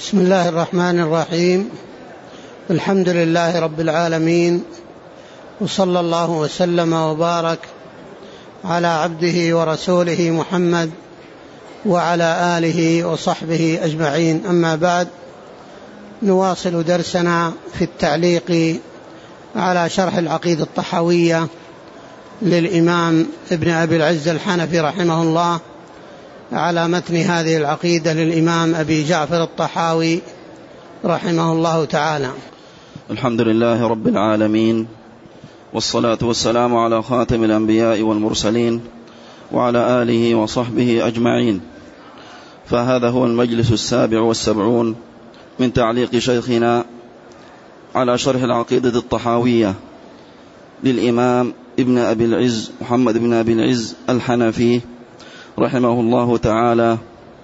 بسم الله الرحمن الرحيم. الحمد لله رب العالمين، وصلى الله وسلم وبارك على عبده ورسوله محمد وعلى آله وصحبه أجمعين. أما بعد، نواصل درسنا في التعليق على شرح العقيدة الطحاوية للإمام ابن أبي العز الحنفي رحمه الله، على متن هذه العقيدة للإمام أبي جعفر الطحاوي رحمه الله تعالى. الحمد لله رب العالمين، والصلاة والسلام على خاتم الأنبياء والمرسلين وعلى آله وصحبه أجمعين. فهذا هو المجلس 77 من تعليق شيخنا على شرح العقيدة الطحاوية للإمام ابن أبي العز محمد بن أبي العز الحنفي رحمه الله تعالى.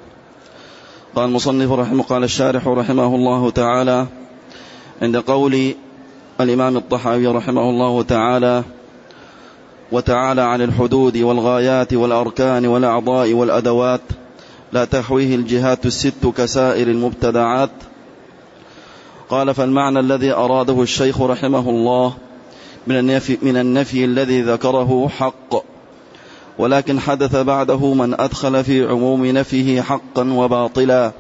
قال المصنف قال الشارح رحمه الله تعالى: عند قول الإمام الطحاوي رحمه الله تعالى: وتعالى عن الحدود والغايات والأركان والأعضاء والأدوات لا تحويه الجهات الست كسائر المبتدعات. قال: فالمعنى الذي أراده الشيخ رحمه الله من النفي الذي ذكره حق، ولكن حدث بعده من أدخل في عموم نفيه حقا وباطلا،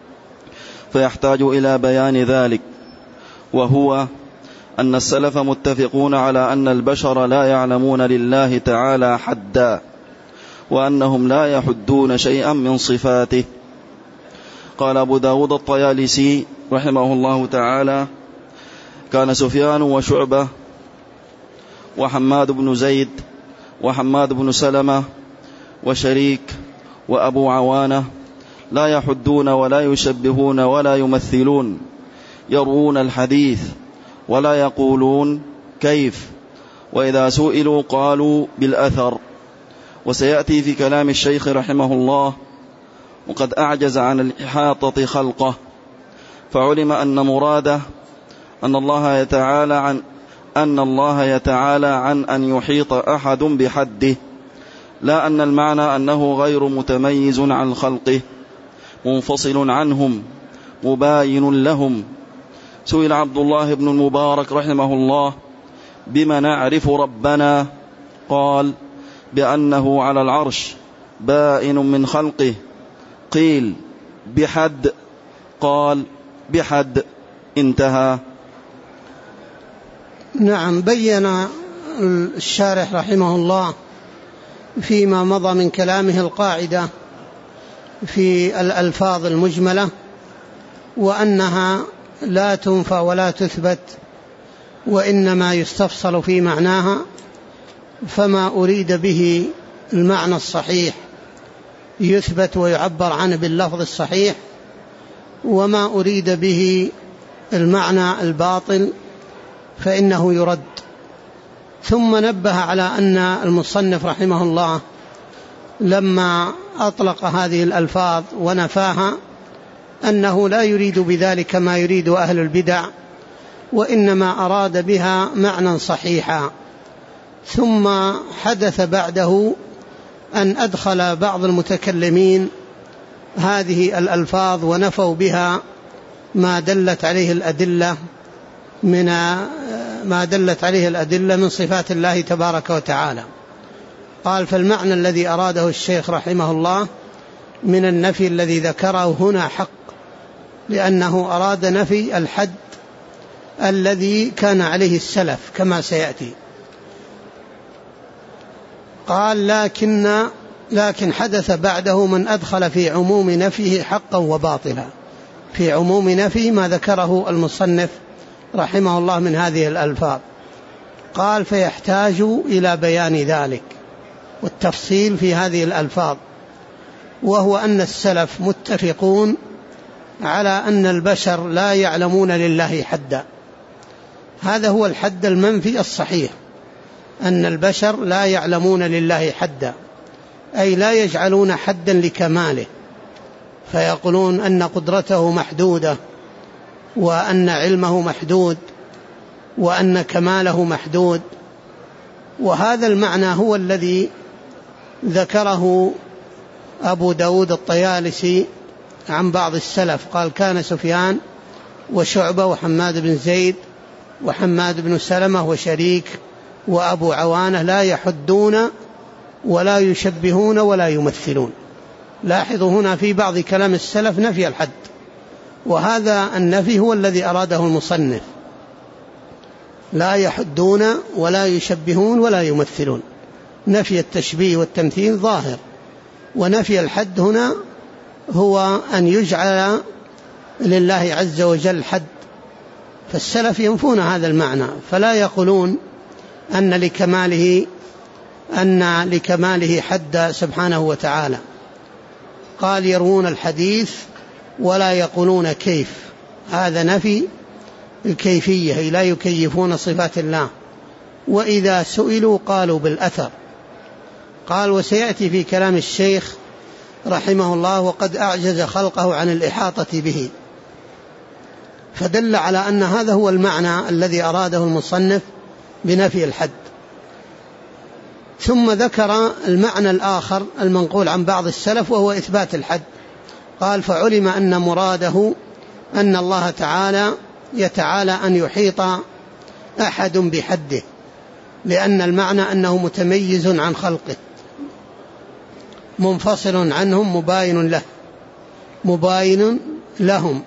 فيحتاج إلى بيان ذلك، وهو أن السلف متفقون على أن البشر لا يعلمون لله تعالى حدا، وأنهم لا يحدون شيئا من صفاته. قال أبو داود الطيالسي رحمه الله تعالى: كان سفيان وشعبة وحماد بن زيد وحماد بن سلمة وشريك وأبو عوانة لا يحدون ولا يشبهون ولا يمثلون، يروون الحديث ولا يقولون كيف، وإذا سئلوا قالوا بالأثر. وسيأتي في كلام الشيخ رحمه الله: وقد أعجز عن الإحاطة خلقه، فعلم أن مراده أن الله يتعالى عن أن يحيط أحد بحده، لا أن المعنى أنه غير متميز عن خلقه، منفصل عنهم، مباين لهم. سئل عبد الله بن المبارك رحمه الله: بما نعرف ربنا؟ قال: بأنه على العرش بائن من خلقه. قيل: بحد؟ قال: بحد. انتهى. نعم، بين الشارح رحمه الله فيما مضى من كلامه القاعدة في الألفاظ المجملة، وأنها لا تنفى ولا تثبت، وإنما يستفصل في معناها. فما أريد به المعنى الصحيح يثبت ويعبر عنه باللفظ الصحيح، وما أريد به المعنى الباطل فإنه يرد. ثم نبه على أن المصنف رحمه الله لما أطلق هذه الألفاظ ونفاها أنه لا يريد بذلك ما يريد أهل البدع، وإنما أراد بها معنى صحيحا. ثم حدث بعده أن أدخل بعض المتكلمين هذه الألفاظ ونفوا بها ما دلت عليه الأدلة من صفات الله تبارك وتعالى. قال: فالمعنى الذي أراده الشيخ رحمه الله من النفي الذي ذكره هنا حق، لأنه أراد نفي الحد الذي كان عليه السلف كما سيأتي. قال: لكن حدث بعده من أدخل في عموم نفيه حقا وباطلا. في عموم نفي ما ذكره المصنف رحمه الله من هذه الألفاظ. قال: فيحتاج إلى بيان ذلك والتفصيل في هذه الألفاظ، وهو أن السلف متفقون على أن البشر لا يعلمون لله حدا. هذا هو الحد المنفي الصحيح، أن البشر لا يعلمون لله حدا، أي لا يجعلون حدا لكماله، فيقولون أن قدرته محدودة، وأن علمه محدود، وأن كماله محدود. وهذا المعنى هو الذي ذكره أبو داود الطيالسي عن بعض السلف قال كان سفيان وشعبة وحماد بن زيد وحماد بن سلمة وشريك وأبو عوانة لا يحدون ولا يشبهون ولا يمثلون. لاحظوا هنا في بعض كلام السلف نفي الحد، وهذا النفي هو الذي أراده المصنف، لا يحدون ولا يشبهون ولا يمثلون. نفي التشبيه والتمثيل ظاهر، ونفي الحد هنا هو أن يجعل لله عز وجل حد، فالسلف ينفون هذا المعنى، فلا يقولون أن لكماله حد سبحانه وتعالى. قال يروون الحديث ولا يقولون كيف، هذا نفي الكيفية، لا يكيفون صفات الله. وإذا سئلوا قالوا بالأثر. قال وسيأتي في كلام الشيخ رحمه الله وقد أعجز خلقه عن الإحاطة به، فدل على أن هذا هو المعنى الذي أراده المصنف بنفي الحد. ثم ذكر المعنى الآخر المنقول عن بعض السلف وهو إثبات الحد. قال فعلم أن مراده أن الله تعالى يتعالى أن يحيط أحد بحده، لأن المعنى أنه متميز عن خلقه، منفصل عنهم، مباين لهم.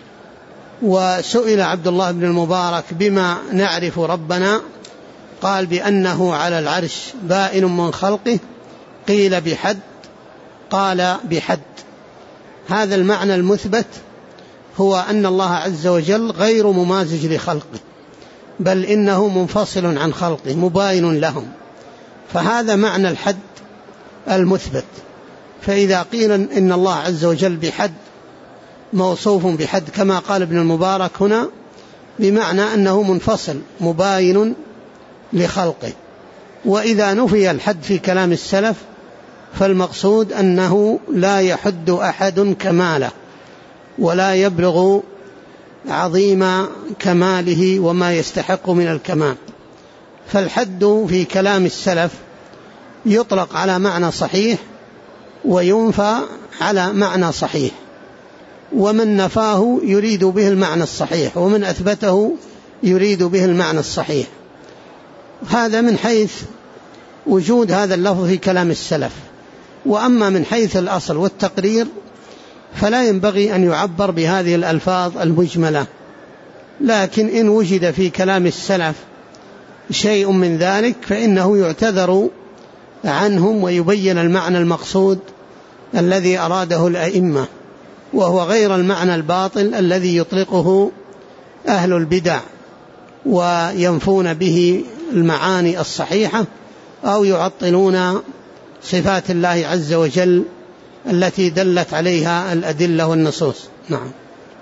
وسئل عبد الله بن المبارك بما نعرف ربنا، قال بأنه على العرش بائن من خلقه، قيل بحد، قال بحد. هذا المعنى المثبت هو أن الله عز وجل غير ممازج لخلقه، بل إنه منفصل عن خلقه مباين لهم، فهذا معنى الحد المثبت. فإذا قيل إن الله عز وجل بحد، موصوف بحد كما قال ابن المبارك هنا، بمعنى أنه منفصل مباين لخلقه. وإذا نفي الحد في كلام السلف فالمقصود أنه لا يحد أحد كماله ولا يبلغ عظيم كماله وما يستحق من الكمال. فالحد في كلام السلف يطلق على معنى صحيح وينفى على معنى صحيح، ومن نفاه يريد به المعنى الصحيح، ومن أثبته يريد به المعنى الصحيح. هذا من حيث وجود هذا اللفظ في كلام السلف. وأما من حيث الأصل والتقرير فلا ينبغي أن يعبر بهذه الألفاظ المجملة، لكن إن وجد في كلام السلف شيء من ذلك فإنه يعتذر عنهم ويبين المعنى المقصود الذي أراده الأئمة، وهو غير المعنى الباطل الذي يطلقه أهل البدع وينفون به المعاني الصحيحة أو يعطلون صفات الله عز وجل التي دلت عليها الأدلة والنصوص. نعم.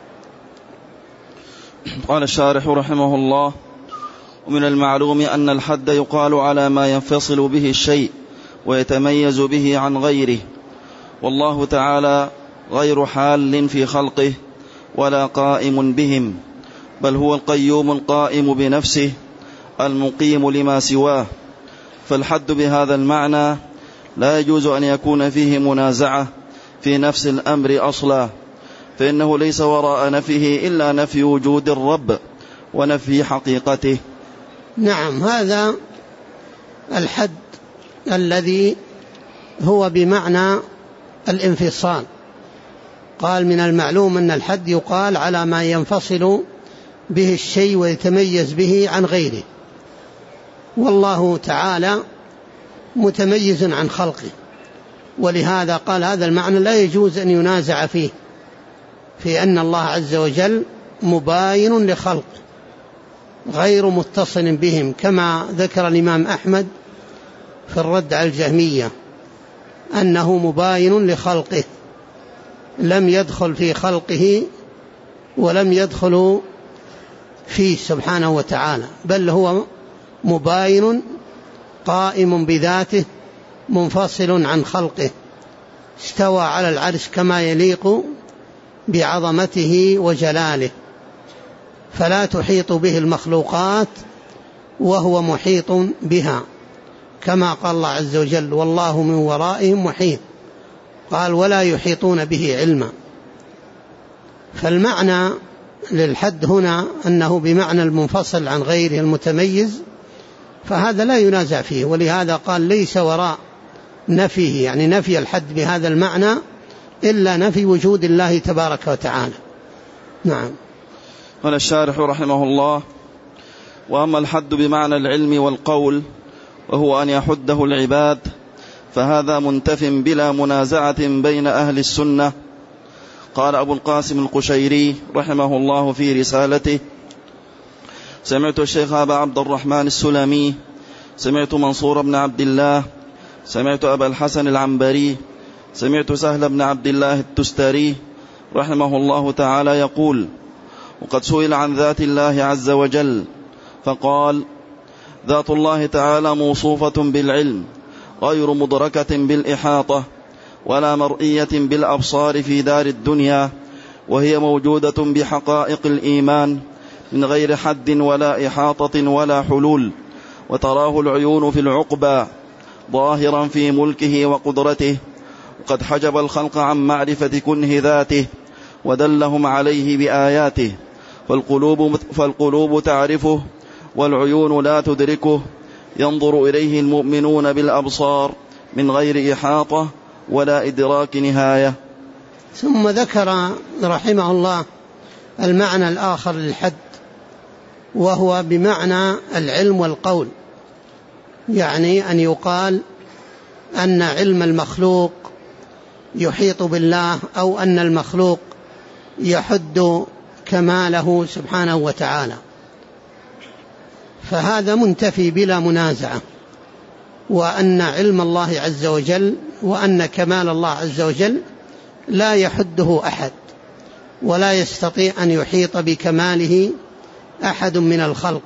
قال الشارح رحمه الله: ومن المعلوم أن الحد يقال على ما ينفصل به الشيء ويتميز به عن غيره، والله تعالى غير حال في خلقه ولا قائم بهم، بل هو القيوم القائم بنفسه المقيم لما سواه. فالحد بهذا المعنى لا يجوز أن يكون فيه منازعة في نفس الأمر أصلا، فإنه ليس وراء نفيه إلا نفي وجود الرب ونفي حقيقته. نعم، هذا الحد الذي هو بمعنى الانفصال. قال من المعلوم أن الحد يقال على ما ينفصل به الشيء ويتميز به عن غيره، والله تعالى متميز عن خلقه، ولهذا قال هذا المعنى لا يجوز أن ينازع فيه، في أن الله عز وجل مباين لخلقه غير متصل بهم، كما ذكر الإمام أحمد في الرد على الجهمية أنه مباين لخلقه، لم يدخل في خلقه ولم يدخل فيه سبحانه وتعالى، بل هو مباين قائم بذاته منفصل عن خلقه، استوى على العرش كما يليق بعظمته وجلاله، فلا تحيط به المخلوقات وهو محيط بها، كما قال الله عز وجل: والله من ورائهم محيط. قال: ولا يحيطون به علما. فالمعنى للحد هنا أنه بمعنى المنفصل عن غيره المتميز، فهذا لا ينازع فيه، ولهذا قال ليس وراء نفيه، يعني نفي الحد بهذا المعنى إلا نفي وجود الله تبارك وتعالى. نعم. قال الشارح رحمه الله: وأما الحد بمعنى العلم والقول وهو أن يحده العباد فهذا منتف بلا منازعة بين أهل السنة. قال أبو القاسم القشيري رحمه الله في رسالته: سمعت الشيخ أبا عبد الرحمن السلمي، سمعت منصور بن عبد الله، سمعت أبا الحسن العنبري، سمعت سهل بن عبد الله التستري رحمه الله تعالى يقول: وقد سئل عن ذات الله عز وجل فقال: ذات الله تعالى موصوفة بالعلم غير مدركة بالإحاطة ولا مرئية بالأبصار في دار الدنيا، وهي موجودة بحقائق الإيمان من غير حد ولا إحاطة ولا حلول، وتراه العيون في العقبى ظاهرا في ملكه وقدرته، وقد حجب الخلق عن معرفة كنه ذاته ودلهم عليه بآياته، فالقلوب تعرفه والعيون لا تدركه، ينظر إليه المؤمنون بالأبصار من غير إحاطة ولا إدراك نهاية. ثم ذكر رحمه الله المعنى الآخر للحد، وهو بمعنى العلم والقول، يعني أن يقال أن علم المخلوق يحيط بالله، أو أن المخلوق يحد كماله سبحانه وتعالى، فهذا منتفي بلا منازعة. وأن علم الله عز وجل وأن كمال الله عز وجل لا يحده أحد، ولا يستطيع أن يحيط بكماله أحد من الخلق.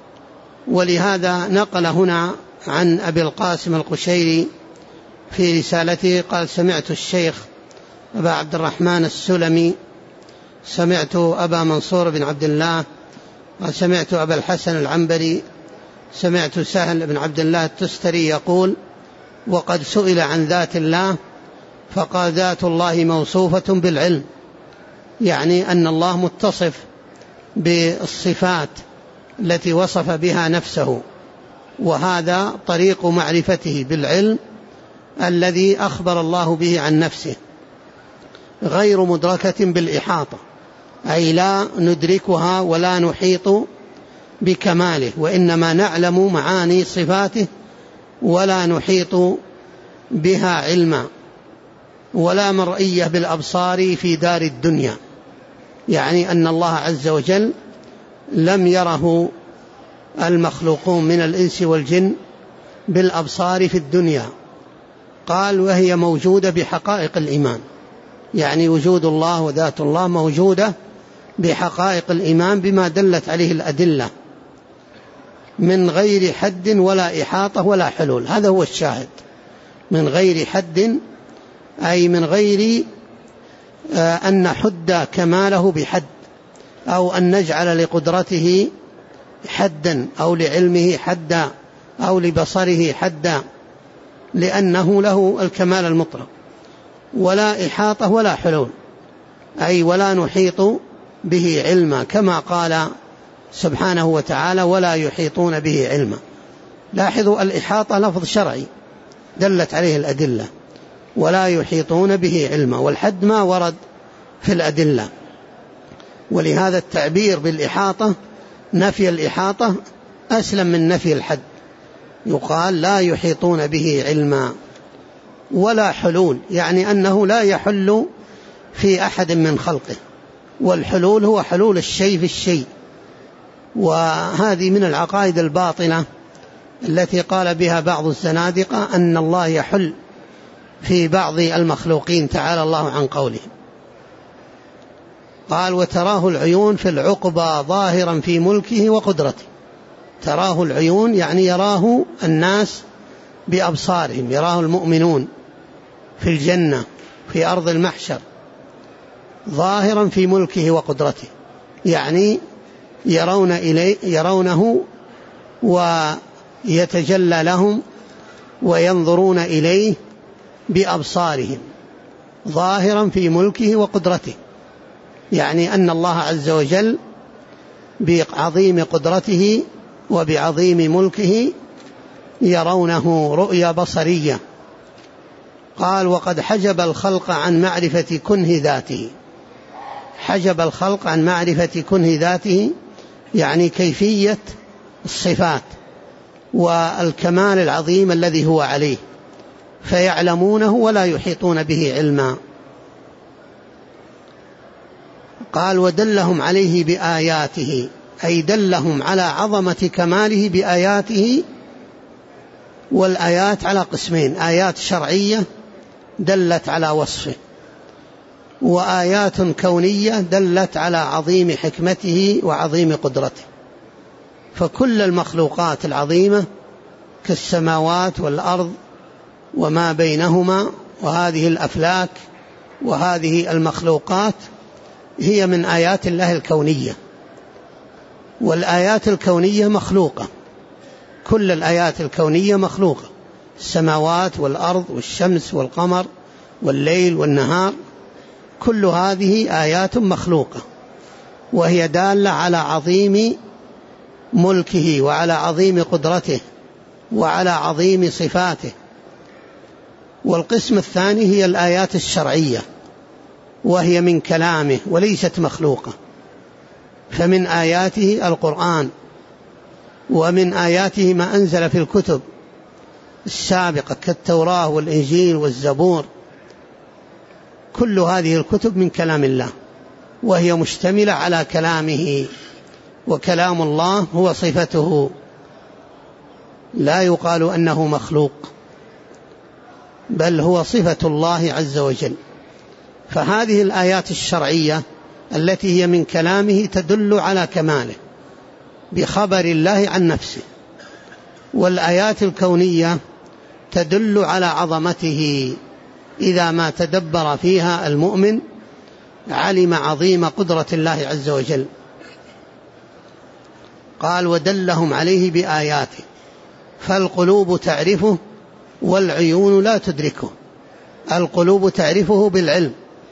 ولهذا نقل هنا عن أبي القاسم القشيري في رسالته قال: سمعت الشيخ أبا عبد الرحمن السلمي، سمعت أبا منصور بن عبد الله، وسمعت أبا الحسن العنبري، سمعت سهل بن عبد الله التستري يقول: وقد سئل عن ذات الله فقال: ذات الله موصوفة بالعلم، يعني أن الله متصف بالصفات التي وصف بها نفسه، وهذا طريق معرفته بالعلم الذي أخبر الله به عن نفسه، غير مدركة بالإحاطة، أي لا ندركها ولا نحيط بكماله، وإنما نعلم معاني صفاته ولا نحيط بها علما، ولا مرئية بالأبصار في دار الدنيا، يعني أن الله عز وجل لم يره المخلوقون من الإنس والجن بالأبصار في الدنيا. قال: وهي موجودة بحقائق الإيمان، يعني وجود الله وذات الله موجودة بحقائق الإيمان بما دلت عليه الأدلة، من غير حد ولا إحاطة ولا حلول. هذا هو الشاهد، من غير حد، أي من غير أن نحد كماله بحد، أو أن نجعل لقدرته حدا، أو لعلمه حدا، أو لبصره حدا، لأنه له الكمال المطلق. ولا إحاطة ولا حلول، أي ولا نحيط به علما، كما قال سبحانه وتعالى: ولا يحيطون به علما. لاحظوا الإحاطة لفظ شرعي دلت عليه الأدلة، ولا يحيطون به علما، والحد ما ورد في الأدلة. ولهذا التعبير بالإحاطة، نفي الإحاطة أسلم من نفي الحد، يقال: لا يحيطون به علما. ولا حلول، يعني أنه لا يحل في أحد من خلقه، والحلول هو حلول الشيء في الشيء، وهذه من العقائد الباطلة التي قال بها بعض الزنادقة أن الله يحل في بعض المخلوقين تعالى الله عن قوله. قال: وتراه العيون في العقبى ظاهرا في ملكه وقدرته. تراه العيون يعني يراه الناس بأبصارهم، يراه المؤمنون في الجنة في أرض المحشر ظاهرا في ملكه وقدرته، يعني يرونه ويتجلى لهم وينظرون إليه بأبصارهم، ظاهرا في ملكه وقدرته، يعني أن الله عز وجل بعظيم قدرته وبعظيم ملكه يرونه رؤيا بصرية. قال وقد حجب الخلق عن معرفة كنه ذاته. حجب الخلق عن معرفة كنه ذاته يعني كيفية الصفات والكمال العظيم الذي هو عليه، فيعلمونه ولا يحيطون به علما. قال ودلهم عليه بآياته، أي دلهم على عظمة كماله بآياته. والآيات على قسمين: آيات شرعية دلت على وصفه، وآيات كونية دلت على عظيم حكمته وعظيم قدرته. فكل المخلوقات العظيمة كالسماوات والأرض وما بينهما وهذه الأفلاك وهذه المخلوقات هي من آيات الله الكونية. والآيات الكونية مخلوقة، كل الآيات الكونية مخلوقة، السماوات والأرض والشمس والقمر والليل والنهار، كل هذه آيات مخلوقة، وهي دالة على عظيم ملكه وعلى عظيم قدرته وعلى عظيم صفاته. والقسم الثاني هي الآيات الشرعية، وهي من كلامه وليست مخلوقة. فمن آياته القرآن، ومن آياته ما أنزل في الكتب السابقة كالتوراة والإنجيل والزبور. كل هذه الكتب من كلام الله، وهي مشتملة على كلامه، وكلام الله هو صفته، لا يقال أنه مخلوق، بل هو صفة الله عز وجل. فهذه الآيات الشرعية التي هي من كلامه تدل على كماله بخبر الله عن نفسه، والآيات الكونية تدل على عظمته. إذا ما تدبر فيها المؤمن علم عظيم قدرة الله عز وجل. قال ودلهم عليه بآياته، فالقلوب تعرفه والعيون لا تدركه. القلوب تعرفه بالعلم،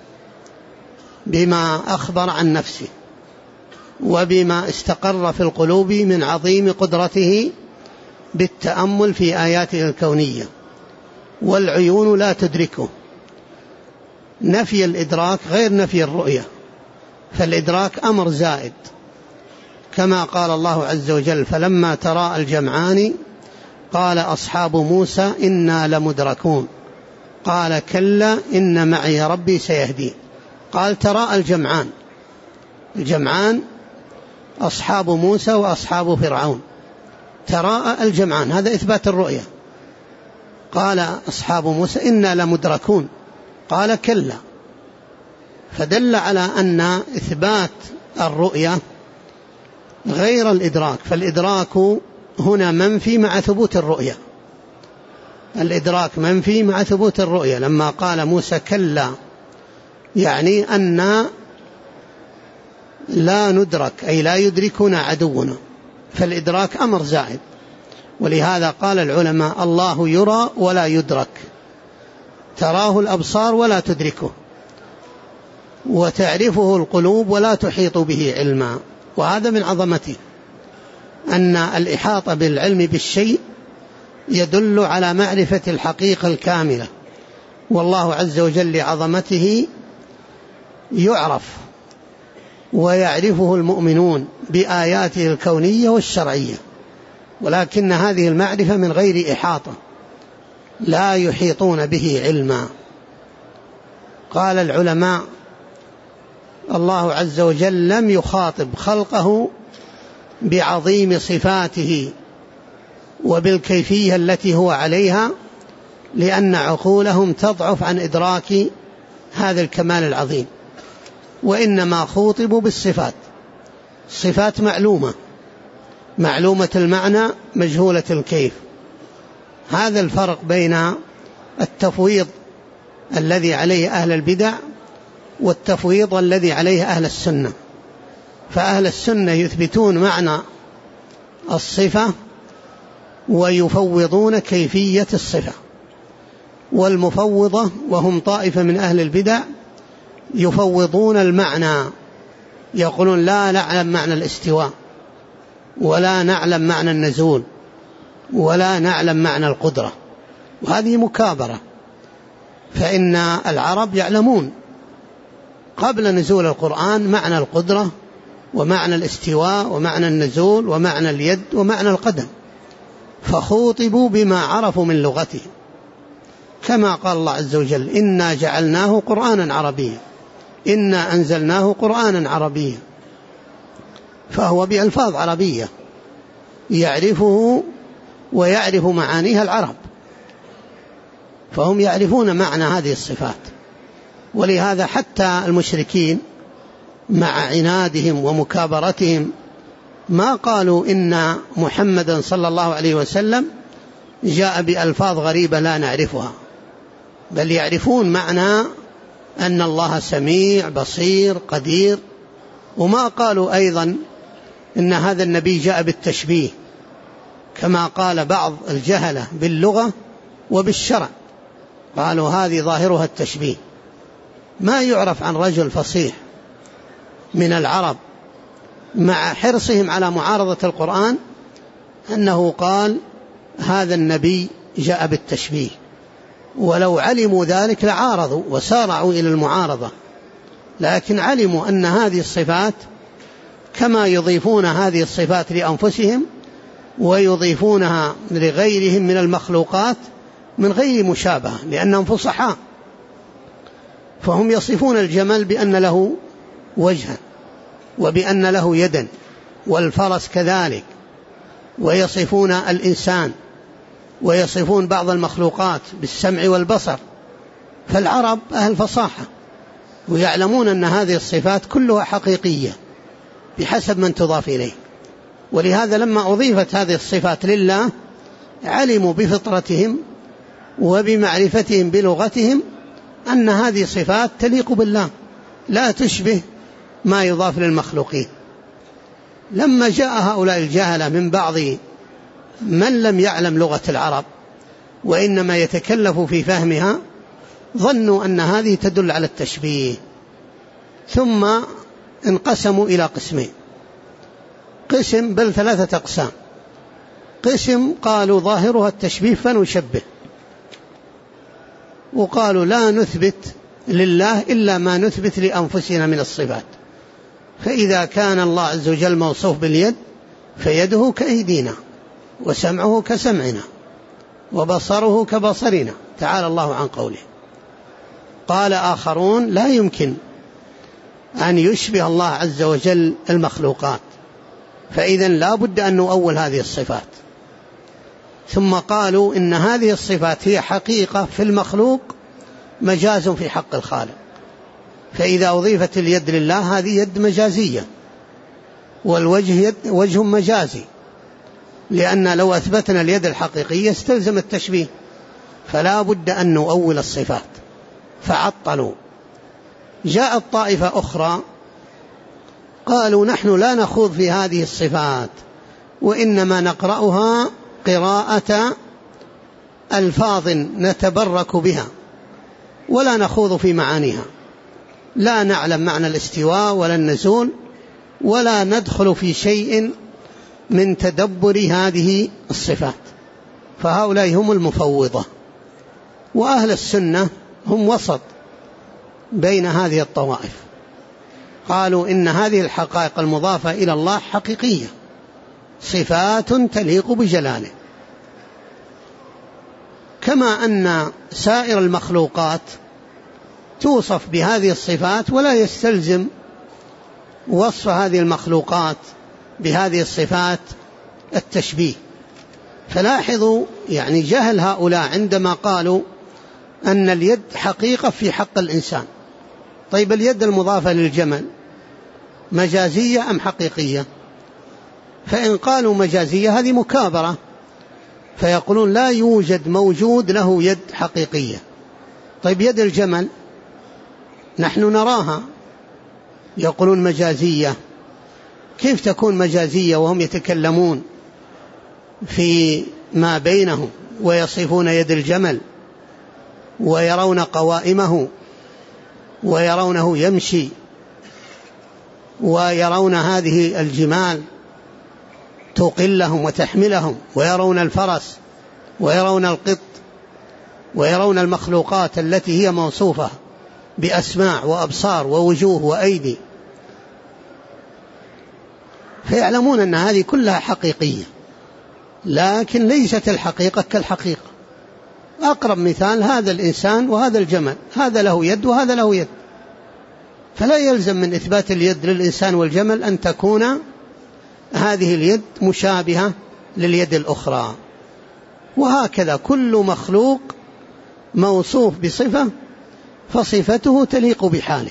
بما أخبر عن نفسه وبما استقر في القلوب من عظيم قدرته بالتأمل في آياته الكونية. والعيون لا تدركه. نفي الإدراك غير نفي الرؤية، فالإدراك أمر زائد، كما قال الله عز وجل فلما تراءى الجمعان قال أصحاب موسى إنا لمدركون قال كلا إن معي ربي سيهدين. قال تراءى الجمعان أصحاب موسى وأصحاب فرعون، تراءى الجمعان، هذا إثبات الرؤية. قال أصحاب موسى إنا لمدركون قال كلا، فدل على أن إثبات الرؤية غير الإدراك. فالإدراك هنا منفي مع ثبوت الرؤية، الإدراك منفي مع ثبوت الرؤية. لما قال موسى كلا يعني أن لا ندرك، أي لا يدركنا عدونا، فالإدراك أمر زائد. ولهذا قال العلماء الله يرى ولا يدرك، تراه الأبصار ولا تدركه، وتعرفه القلوب ولا تحيط به علما. وهذا من عظمته، أن الإحاطة بالعلم بالشيء يدل على معرفة الحقيقة الكاملة، والله عز وجل لعظمته يعرف ويعرفه المؤمنون بآياته الكونية والشرعية، ولكن هذه المعرفة من غير إحاطة، لا يحيطون به علما. قال العلماء الله عز وجل لم يخاطب خلقه بعظيم صفاته وبالكيفية التي هو عليها، لأن عقولهم تضعف عن إدراك هذا الكمال العظيم، وإنما خوطبوا بالصفات. صفات معلومة المعنى مجهولة الكيف. هذا الفرق بين التفويض الذي عليه أهل البدع والتفويض الذي عليه أهل السنة. فأهل السنة يثبتون معنى الصفة ويفوضون كيفية الصفة، والمفوضة وهم طائفة من أهل البدع يفوضون المعنى يقولون لا نعلم معنى الاستواء، ولا نعلم معنى النزول، ولا نعلم معنى القدرة، وهذه مكابرة. فإن العرب يعلمون قبل نزول القرآن معنى القدرة ومعنى الاستواء ومعنى النزول ومعنى اليد ومعنى القدم، فخوطبوا بما عرفوا من لغته، كما قال الله عز وجل: إنا جعلناه قرآنا عربيا، إنا أنزلناه قرآنا عربيا، فهو بألفاظ عربية يعرفه ويعرف معانيها العرب، فهم يعرفون معنى هذه الصفات. ولهذا حتى المشركين مع عنادهم ومكابرتهم ما قالوا إن محمدا صلى الله عليه وسلم جاء بألفاظ غريبة لا نعرفها، بل يعرفون معنى أن الله سميع بصير قدير. وما قالوا أيضا إن هذا النبي جاء بالتشبيه كما قال بعض الجهلة باللغة وبالشرع، قالوا هذه ظاهرها التشبيه. ما يعرف عن رجل فصيح من العرب مع حرصهم على معارضة القرآن أنه قال هذا النبي جاء بالتشبيه، ولو علموا ذلك لعارضوا وسارعوا إلى المعارضة، لكن علموا أن هذه الصفات كما يضيفون هذه الصفات لأنفسهم ويضيفونها لغيرهم من المخلوقات من غير مشابهة، لأنهم فصحاء، فهم يصفون الجمل بأن له وجها وبأن له يدا، والفرس كذلك، ويصفون الإنسان ويصفون بعض المخلوقات بالسمع والبصر. فالعرب أهل فصاحة ويعلمون أن هذه الصفات كلها حقيقية بحسب من تضاف إليه، ولهذا لما أضيفت هذه الصفات لله علموا بفطرتهم وبمعرفتهم بلغتهم أن هذه صفات تليق بالله لا تشبه ما يضاف للمخلوقين. لما جاء هؤلاء الجهلة من بعض من لم يعلم لغة العرب وإنما يتكلف في فهمها ظنوا أن هذه تدل على التشبيه، ثم انقسموا إلى قسمين، قسم بل 3 أقسام. قسم قالوا ظاهرها التشبيه فنشبه، وقالوا لا نثبت لله إلا ما نثبت لأنفسنا من الصفات، فإذا كان الله عز وجل موصوف باليد فيده كأيدينا، وسمعه كسمعنا، وبصره كبصرنا، تعالى الله عن قوله. قال آخرون لا يمكن أن يشبه الله عز وجل المخلوقات، فإذا لا بد أن نؤول هذه الصفات. ثم قالوا إن هذه الصفات هي حقيقة في المخلوق مجاز في حق الخالق، فإذا أضيفت اليد لله هذه يد مجازية، والوجه وجه مجازي، لأن لو أثبتنا اليد الحقيقية استلزم التشبيه، فلا بد أن نؤول الصفات، فعطلوا. جاءت طائفة أخرى قالوا نحن لا نخوض في هذه الصفات، وإنما نقرأها قراءة ألفاظ نتبرك بها ولا نخوض في معانيها، لا نعلم معنى الاستواء ولا النزول، ولا ندخل في شيء من تدبر هذه الصفات. فهؤلاء هم المفوضة، وأهل السنة هم وسط بين هذه الطوائف، قالوا إن هذه الحقائق المضافة إلى الله حقيقية، صفات تليق بجلاله، كما أن سائر المخلوقات توصف بهذه الصفات ولا يستلزم وصف هذه المخلوقات بهذه الصفات التشبيه. فلاحظوا يعني جهل هؤلاء عندما قالوا أن اليد حقيقة في حق الإنسان. طيب اليد المضافة للجمل مجازية أم حقيقية؟ فإن قالوا مجازية هذه مكابرة، فيقولون لا يوجد موجود له يد حقيقية. طيب يد الجمل نحن نراها، يقولون مجازية. كيف تكون مجازية وهم يتكلمون في ما بينهم ويصفون يد الجمل ويرون قوائمه ويرونه يمشي ويرون هذه الجمال تقلهم وتحملهم، ويرون الفرس ويرون القط ويرون المخلوقات التي هي موصوفة بأسماع وأبصار ووجوه وأيدي، فيعلمون أن هذه كلها حقيقية، لكن ليست الحقيقة كالحقيقة. أقرب مثال هذا الإنسان وهذا الجمل، هذا له يد وهذا له يد، فلا يلزم من إثبات اليد للإنسان والجمل أن تكون هذه اليد مشابهة لليد الأخرى. وهكذا كل مخلوق موصوف بصفة فصفته تليق بحاله.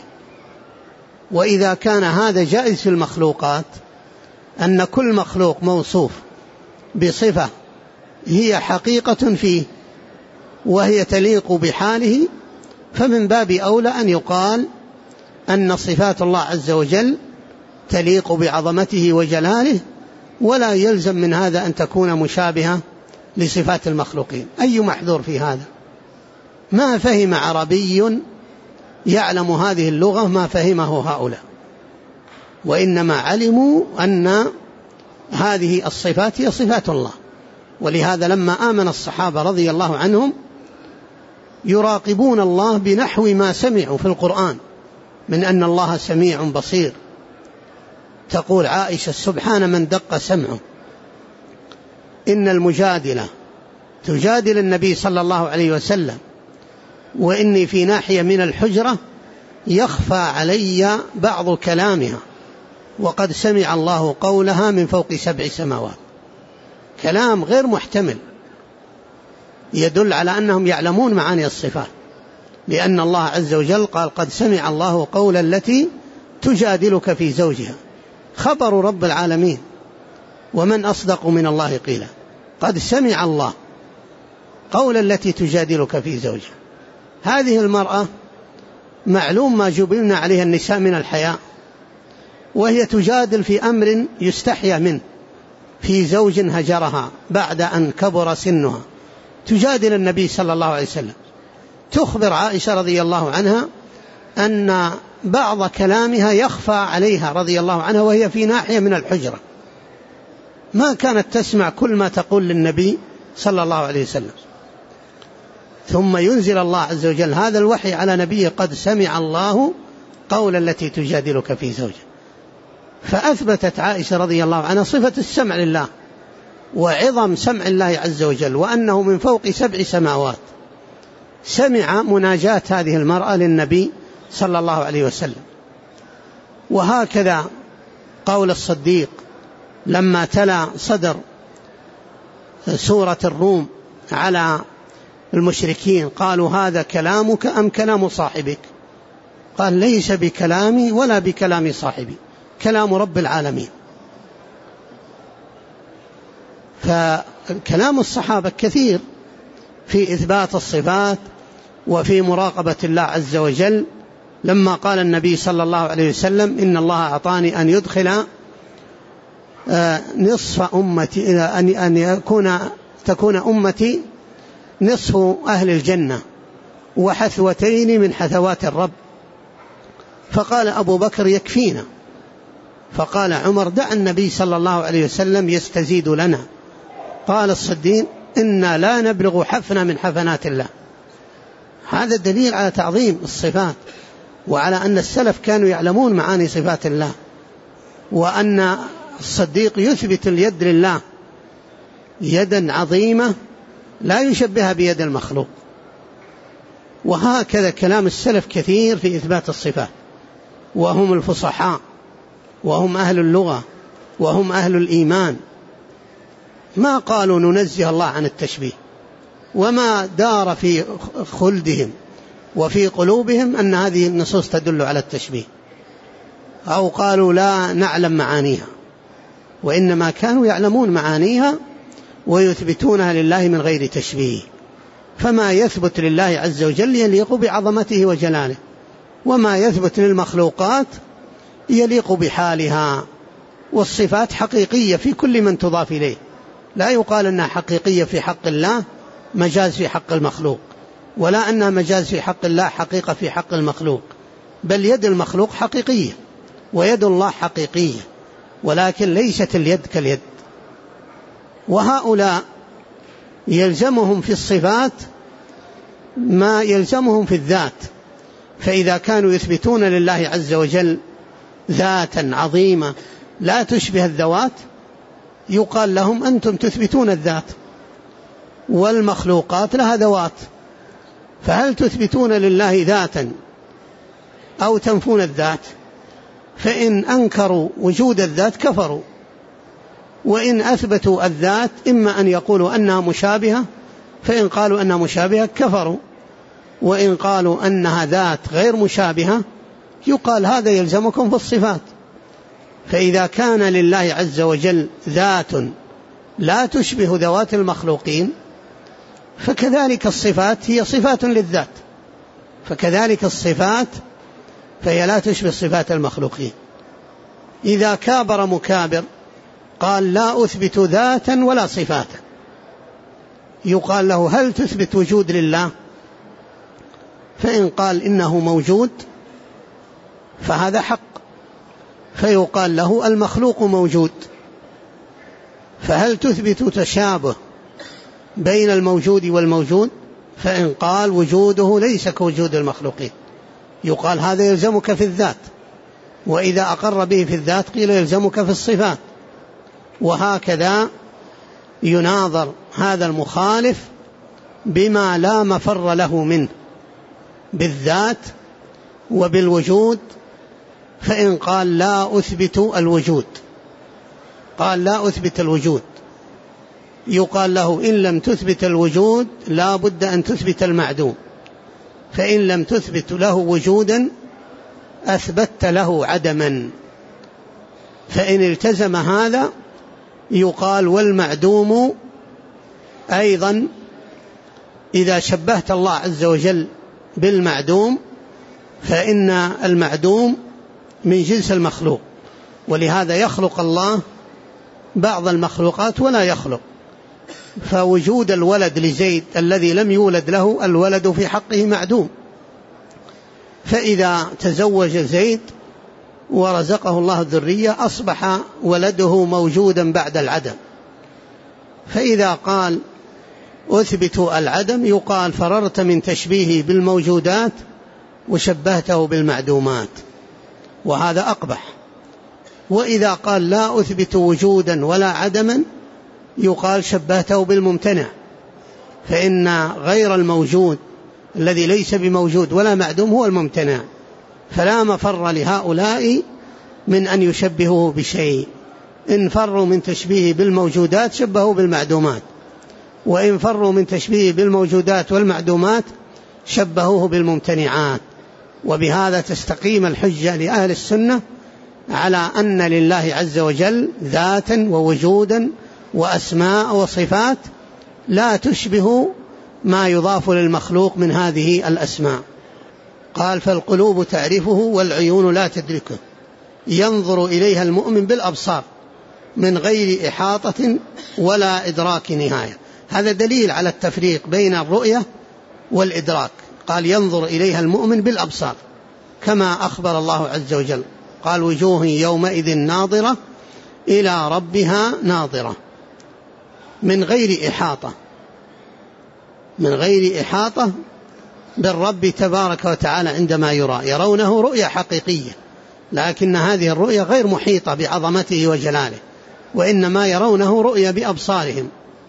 وإذا كان هذا جائز في المخلوقات، أن كل مخلوق موصوف بصفة هي حقيقة فيه وهي تليق بحاله، فمن باب أولى أن يقال أن صفات الله عز وجل تليق بعظمته وجلاله، ولا يلزم من هذا أن تكون مشابهة لصفات المخلوقين. أي محذور في هذا؟ ما فهم عربي يعلم هذه اللغة ما فهمه هؤلاء، وإنما علموا أن هذه الصفات هي صفات الله. ولهذا لما آمن الصحابة رضي الله عنهم يراقبون الله بنحو ما سمعوا في القرآن من أن الله سميع بصير. تقول عائشة: سبحان من دق سمعه، إن المجادلة تجادل النبي صلى الله عليه وسلم، وإني في ناحية من الحجرة يخفى علي بعض كلامها، وقد سمع الله قولها من فوق 7 سماوات. كلام غير محتمل يدل على أنهم يعلمون معاني الصفات، لأن الله عز وجل قال: قد سمع الله قول التي تجادلك في زوجها. خبر رب العالمين، ومن أصدق من الله قيلا. قد سمع الله قول التي تجادلك في زوجها. هذه المرأة معلوم ما جبلنا عليها النساء من الحياء، وهي تجادل في أمر يستحيا منه، في زوج هجرها بعد أن كبر سنها، تجادل النبي صلى الله عليه وسلم. تخبر عائشة رضي الله عنها أن بعض كلامها يخفى عليها رضي الله عنها وهي في ناحية من الحجرة، ما كانت تسمع كل ما تقول للنبي صلى الله عليه وسلم. ثم ينزل الله عز وجل هذا الوحي على نبيه: قد سمع الله قول التي تجادلك في زوجها. فأثبتت عائشة رضي الله عنها صفة السمع لله وعظم سمع الله عز وجل، وأنه من فوق 7 سماوات سمع مناجاة هذه المرأة للنبي صلى الله عليه وسلم. وهكذا قول الصديق لما تلا صدر سورة الروم على المشركين: قالوا هذا كلامك أم كلام صاحبك؟ قال: ليس بكلامي ولا بكلام صاحبي، كلام رب العالمين. فكلام الصحابة كثير في إثبات الصفات وفي مراقبة الله عز وجل. لما قال النبي صلى الله عليه وسلم: إن الله أعطاني أن يدخل نصف أمتي، أن تكون أمتي نصف أهل الجنة وحثوتين من حثوات الرب. فقال أبو بكر: يكفينا. فقال عمر: دع النبي صلى الله عليه وسلم يستزيد لنا. قال الصديق: إنا لا نبلغ حفنة من حفنات الله. هذا دليل على تعظيم الصفات، وعلى أن السلف كانوا يعلمون معاني صفات الله، وأن الصديق يثبت اليد لله يدا عظيمة لا يشبهها بيد المخلوق. وهكذا كلام السلف كثير في إثبات الصفات، وهم الفصحاء وهم أهل اللغة وهم أهل الإيمان. ما قالوا ننزه الله عن التشبيه، وما دار في خلدهم وفي قلوبهم أن هذه النصوص تدل على التشبيه، أو قالوا لا نعلم معانيها، وإنما كانوا يعلمون معانيها ويثبتونها لله من غير تشبيه. فما يثبت لله عز وجل يليق بعظمته وجلاله، وما يثبت للمخلوقات يليق بحالها. والصفات حقيقية في كل من تضاف إليه، لا يقال أنها حقيقية في حق الله مجاز في حق المخلوق، ولا أنها مجاز في حق الله حقيقة في حق المخلوق، بل يد المخلوق حقيقية ويد الله حقيقية، ولكن ليست اليد كاليد. وهؤلاء يلزمهم في الصفات ما يلزمهم في الذات، فإذا كانوا يثبتون لله عز وجل ذاتا عظيمة لا تشبه الذوات، يقال لهم أنتم تثبتون الذات والمخلوقات لها ذوات، فهل تثبتون لله ذاتا أو تنفون الذات؟ فإن أنكروا وجود الذات كفروا، وإن أثبتوا الذات إما أن يقولوا أنها مشابهة، فإن قالوا أنها مشابهة كفروا، وإن قالوا أنها ذات غير مشابهة يقال هذا يلزمكم في الصفات. فإذا كان لله عز وجل ذات لا تشبه ذوات المخلوقين، فكذلك الصفات هي صفات للذات، فكذلك الصفات فهي لا تشبه صفات المخلوقين. إذا كابر مكابر قال لا أثبت ذاتا ولا صفاتا، يقال له هل تثبت وجود لله؟ فإن قال إنه موجود فهذا حق، فيقال له المخلوق موجود، فهل تثبت تشابه بين الموجود والموجود؟ فإن قال وجوده ليس كوجود المخلوقين، يقال هذا يلزمك في الذات، وإذا أقر به في الذات قيل يلزمك في الصفات. وهكذا يناظر هذا المخالف بما لا مفر له منه بالذات وبالوجود. فإن قال لا أثبت الوجود، قال لا أثبت الوجود، يقال له إن لم تثبت الوجود لا بد أن تثبت المعدوم، فإن لم تثبت له وجودا أثبت له عدما، فإن التزم هذا يقال والمعدوم أيضا إذا شبهت الله عز وجل بالمعدوم فإن المعدوم من جنس المخلوق، ولهذا يخلق الله بعض المخلوقات ولا يخلق. فوجود الولد لزيد الذي لم يولد له، الولد في حقه معدوم، فإذا تزوج زيد ورزقه الله الذرية أصبح ولده موجودا بعد العدم. فإذا قال أثبت العدم يقال فررت من تشبيهه بالموجودات وشبهته بالمعدومات، وهذا أقبح. وإذا قال لا أثبت وجودا ولا عدما يقال شبهته بالممتنع، فإن غير الموجود الذي ليس بموجود ولا معدوم هو الممتنع، فلا مفر لهؤلاء من أن يشبهوه بشيء. إن فروا من تشبيه بالموجودات شبهوا بالمعدومات، وإن فروا من تشبيه بالموجودات والمعدومات شبهوه بالممتنعات. وبهذا تستقيم الحجة لأهل السنة على أن لله عز وجل ذاتا ووجودا وأسماء وصفات لا تشبه ما يضاف للمخلوق من هذه الأسماء. قال فالقلوب تعرفه والعيون لا تدركه، ينظر إليها المؤمن بالأبصار من غير إحاطة ولا إدراك نهاية. هذا دليل على التفريق بين الرؤية والإدراك. قال ينظر إليها المؤمن بالأبصار كما أخبر الله عز وجل، قال وجوه يومئذ ناظرة إلى ربها ناظرة، من غير إحاطة، من غير إحاطة بالرب تبارك وتعالى عندما يرى، يرونه رؤية حقيقية، لكن هذه الرؤية غير محيطة بعظمته وجلاله، وإنما يرونه رؤية بأبصارهم.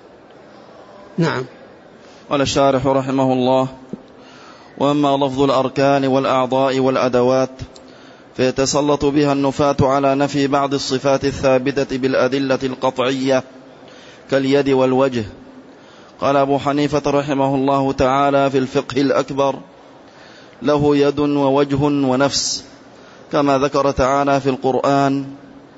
نعم. قال الشارح رحمه الله: وأما لفظ الأركان والأعضاء والأدوات فيتسلط بها النفاة على نفي بعض الصفات الثابتة بالأدلة القطعية كاليد والوجه. قال أبو حنيفة رحمه الله تعالى في الفقه الأكبر: له يد ووجه ونفس، كما ذكر تعالى في القرآن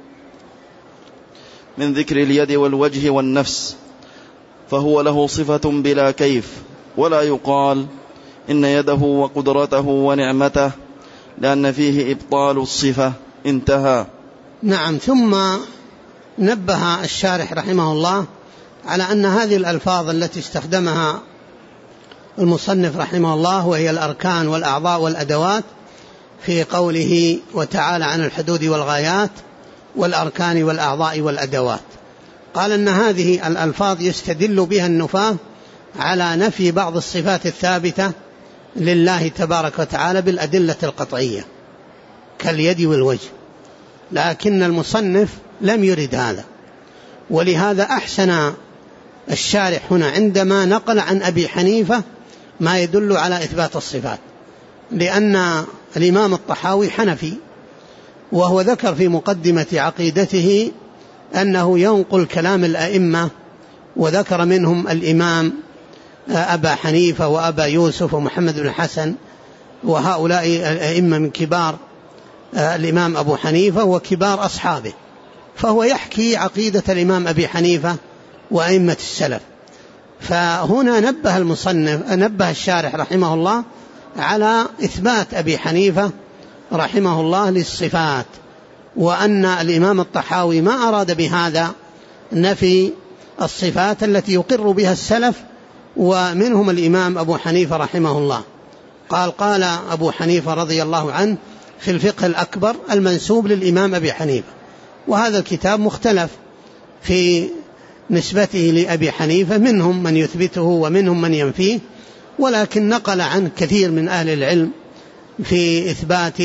من ذكر اليد والوجه والنفس، فهو له صفة بلا كيف، ولا يقال إن يده وقدرته ونعمته، لأن فيه إبطال الصفة. انتهى. نعم. ثم نبه الشارح رحمه الله على أن هذه الألفاظ التي استخدمها المصنف رحمه الله وهي الأركان والأعضاء والأدوات في قوله وتعالى عن الحدود والغايات والأركان والأعضاء والأدوات. قال أن هذه الألفاظ يستدل بها النفاة على نفي بعض الصفات الثابتة لله تبارك وتعالى بالأدلة القطعية كاليد والوجه، لكن المصنف لم يرد هذا، ولهذا أحسن الشارح هنا عندما نقل عن أبي حنيفة ما يدل على إثبات الصفات، لأن الإمام الطحاوي حنفي، وهو ذكر في مقدمة عقيدته أنه ينقل كلام الأئمة، وذكر منهم الإمام أبا حنيفة وأبا يوسف ومحمد بن حسن، وهؤلاء الأئمة من كبار الإمام أبو حنيفة وكبار أصحابه، فهو يحكي عقيدة الإمام أبي حنيفة وأئمة السلف. فهنا نبه الشارح رحمه الله على إثبات أبي حنيفة رحمه الله للصفات، وأن الإمام الطحاوي ما أراد بهذا نفي الصفات التي يقر بها السلف، ومنهم الإمام أبو حنيفة رحمه الله. قال أبو حنيفة رضي الله عنه في الفقه الأكبر المنسوب للإمام أبي حنيفة، وهذا الكتاب مختلف في نسبته لأبي حنيفة، منهم من يثبته ومنهم من ينفيه، ولكن نقل عن كثير من أهل العلم في إثبات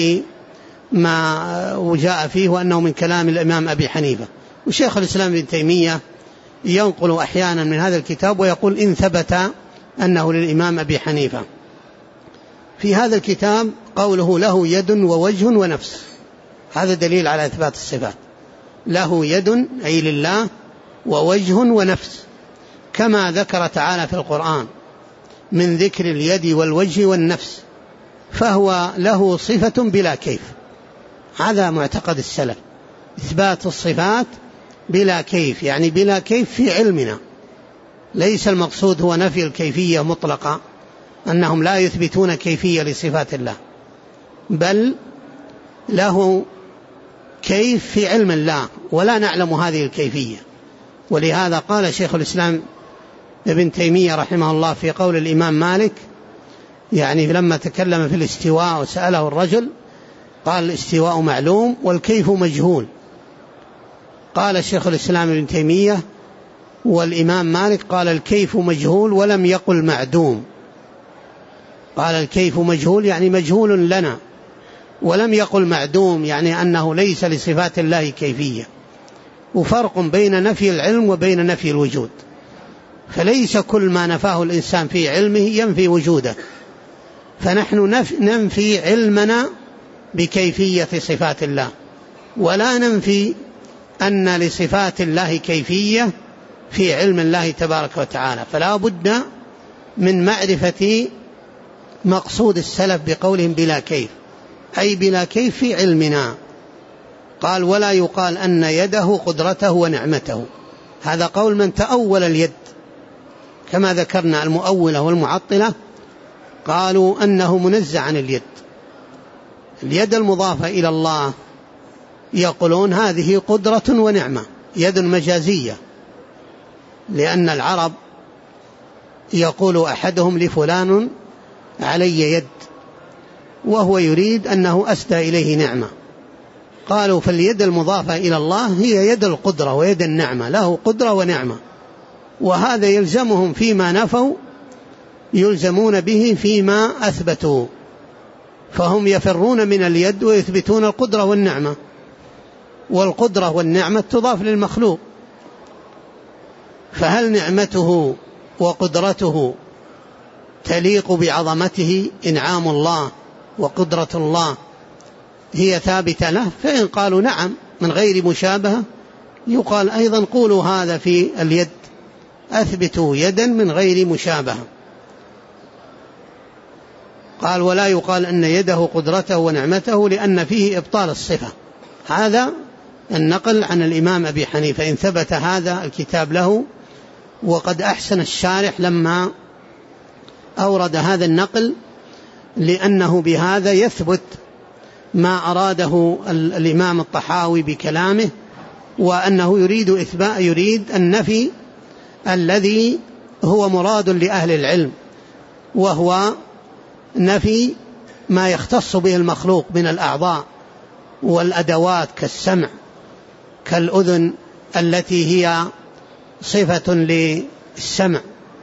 ما وجاء فيه وأنه من كلام الإمام أبي حنيفة. وشيخ الإسلام ابن تيمية ينقل أحيانا من هذا الكتاب ويقول إن ثبت أنه للإمام أبي حنيفة. في هذا الكتاب قوله له يد ووجه ونفس، هذا دليل على إثبات الصفات، له يد أي لله، ووجه ونفس، كما ذكر تعالى في القرآن من ذكر اليد والوجه والنفس، فهو له صفة بلا كيف. هذا معتقد السلف، إثبات الصفات بلا كيف، يعني بلا كيف في علمنا، ليس المقصود هو نفي الكيفية مطلقة، أنهم لا يثبتون كيفية لصفات الله، بل له كيف في علم الله ولا نعلم هذه الكيفية. ولهذا قال شيخ الإسلام ابن تيمية رحمه الله في قول الإمام مالك، يعني لما تكلم في الاستواء وسأله الرجل قال الاستواء معلوم والكيف مجهول. قال شيخ الإسلام ابن تيمية والإمام مالك قال الكيف مجهول ولم يقل معدوم، قال الكيف مجهول يعني مجهول لنا، ولم يقل معدوم يعني أنه ليس لصفات الله كيفية. وفرق بين نفي العلم وبين نفي الوجود، فليس كل ما نفاه الإنسان في علمه ينفي وجوده، فنحن ننفي علمنا بكيفية صفات الله، ولا ننفي أن لصفات الله كيفية في علم الله تبارك وتعالى. فلا بد من معرفة مقصود السلف بقولهم بلا كيف، أي بلا كيف في علمنا. قال ولا يقال أن يده قدرته ونعمته، هذا قول من تأول اليد، كما ذكرنا المؤولة والمعطلة قالوا أنه منزع عن اليد. اليد المضافة إلى الله يقولون هذه قدرة ونعمة، يد مجازية، لأن العرب يقول أحدهم لفلان علي يد، وهو يريد أنه أسدى إليه نعمة. قالوا فاليد المضافة إلى الله هي يد القدرة ويد النعمة، له قدرة ونعمة، وهذا يلزمهم فيما نفوا يلزمون به فيما أثبتوا، فهم يفرون من اليد ويثبتون القدرة والنعمة، والقدرة والنعمة تضاف للمخلوق، فهل نعمته وقدرته تليق بعظمته؟ إنعام الله وقدرة الله هي ثابتة له؟ فإن قالوا نعم من غير مشابهة يقال أيضا قولوا هذا في اليد، أثبتوا يدا من غير مشابهة. قال ولا يقال أن يده قدرته ونعمته لأن فيه إبطال الصفة. هذا النقل عن الإمام أبي حنيفة إن ثبت هذا الكتاب له، وقد أحسن الشارح لما أورد هذا النقل، لأنه بهذا يثبت ما أراده الإمام الطحاوي بكلامه، وأنه يريد النفي الذي هو مراد لأهل العلم، وهو نفي ما يختص به المخلوق من الأعضاء والأدوات كالسمع، كالأذن التي هي صفة للسمع،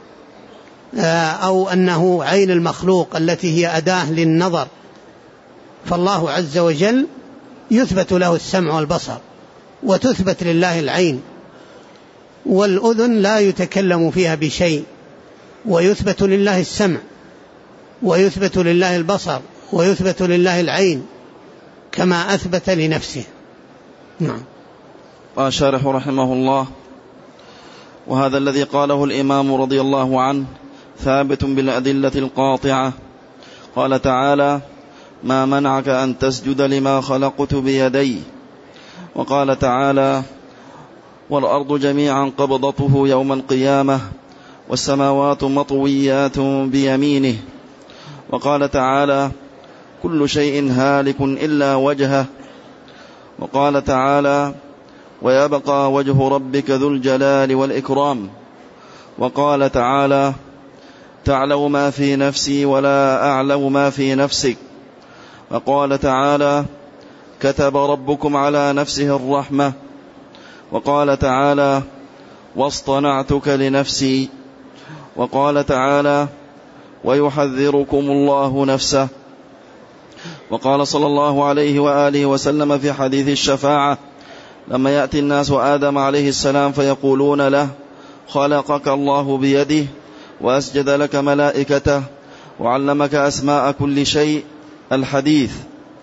أو أنه عين المخلوق التي هي أداة للنظر. فالله عز وجل يثبت له السمع والبصر، وتثبت لله العين، والأذن لا يتكلم فيها بشيء، ويثبت لله السمع، ويثبت لله البصر، ويثبت لله العين كما أثبت لنفسه. نعم. قال شارح رحمه الله: وهذا الذي قاله الإمام رضي الله عنه ثابت بالأدلة القاطعة. قال تعالى: ما منعك أن تسجد لما خلقت بيدي. وقال تعالى: والأرض جميعا قبضته يوم القيامة والسماوات مطويات بيمينه. وقال تعالى: كل شيء هالك إلا وجهه. وقال تعالى: ويبقى وجه ربك ذو الجلال والإكرام. وقال تعالى: تعلم ما في نفسي ولا أعلم ما في نفسك. وقال تعالى: كتب ربكم على نفسه الرحمة. وقال تعالى: واصطنعتك لنفسي. وقال تعالى: ويحذركم الله نفسه. وقال صلى الله عليه وآله وسلم في حديث الشفاعة: لما يأتي الناس آدم عليه السلام فيقولون له: خلقك الله بيده وأسجد لك ملائكته وعلمك أسماء كل شيء. الحديث.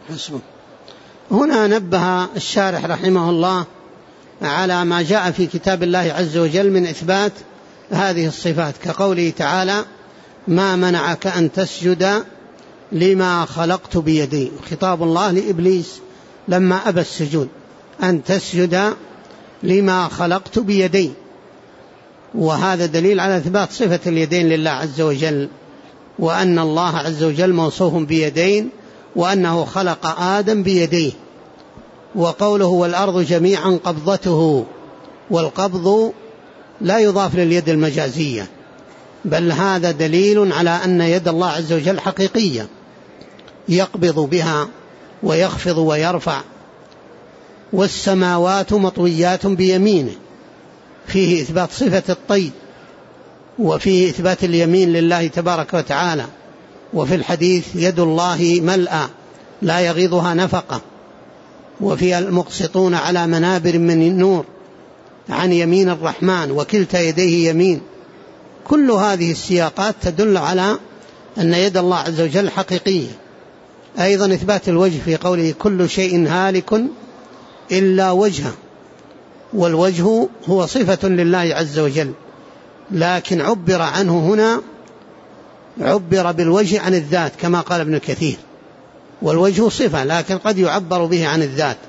هنا نبه الشارح رحمه الله على ما جاء في كتاب الله عز وجل من إثبات هذه الصفات، كقوله تعالى: ما منعك أن تسجد لما خلقت بيدي. خطاب الله لإبليس لما أبى السجود، أن تسجد لما خلقت بيدي. وهذا دليل على إثبات صفة اليدين لله عز وجل، وأن الله عز وجل موصوف بيدين، وأنه خلق آدم بيديه. وقوله: والأرض جميعا قبضته، والقبض لا يضاف لليد المجازية، بل هذا دليل على أن يد الله عز وجل حقيقية، يقبض بها ويخفض ويرفع. والسماوات مطويات بيمينه، فيه إثبات صفة الطي، وفيه إثبات اليمين لله تبارك وتعالى. وفي الحديث: يد الله ملأى لا يغيضها نفقة. وفي المقسطون على منابر من النور عن يمين الرحمن وكلتا يديه يمين. كل هذه السياقات تدل على أن يد الله عز وجل حقيقية. أيضا إثبات الوجه في قوله: كل شيء هالك إلا وجهه. والوجه هو صفة لله عز وجل، لكن عبر عنه هنا، عبر بالوجه عن الذات كما قال ابن كثير. والوجه صفة لكن قد يعبر به عن الذات.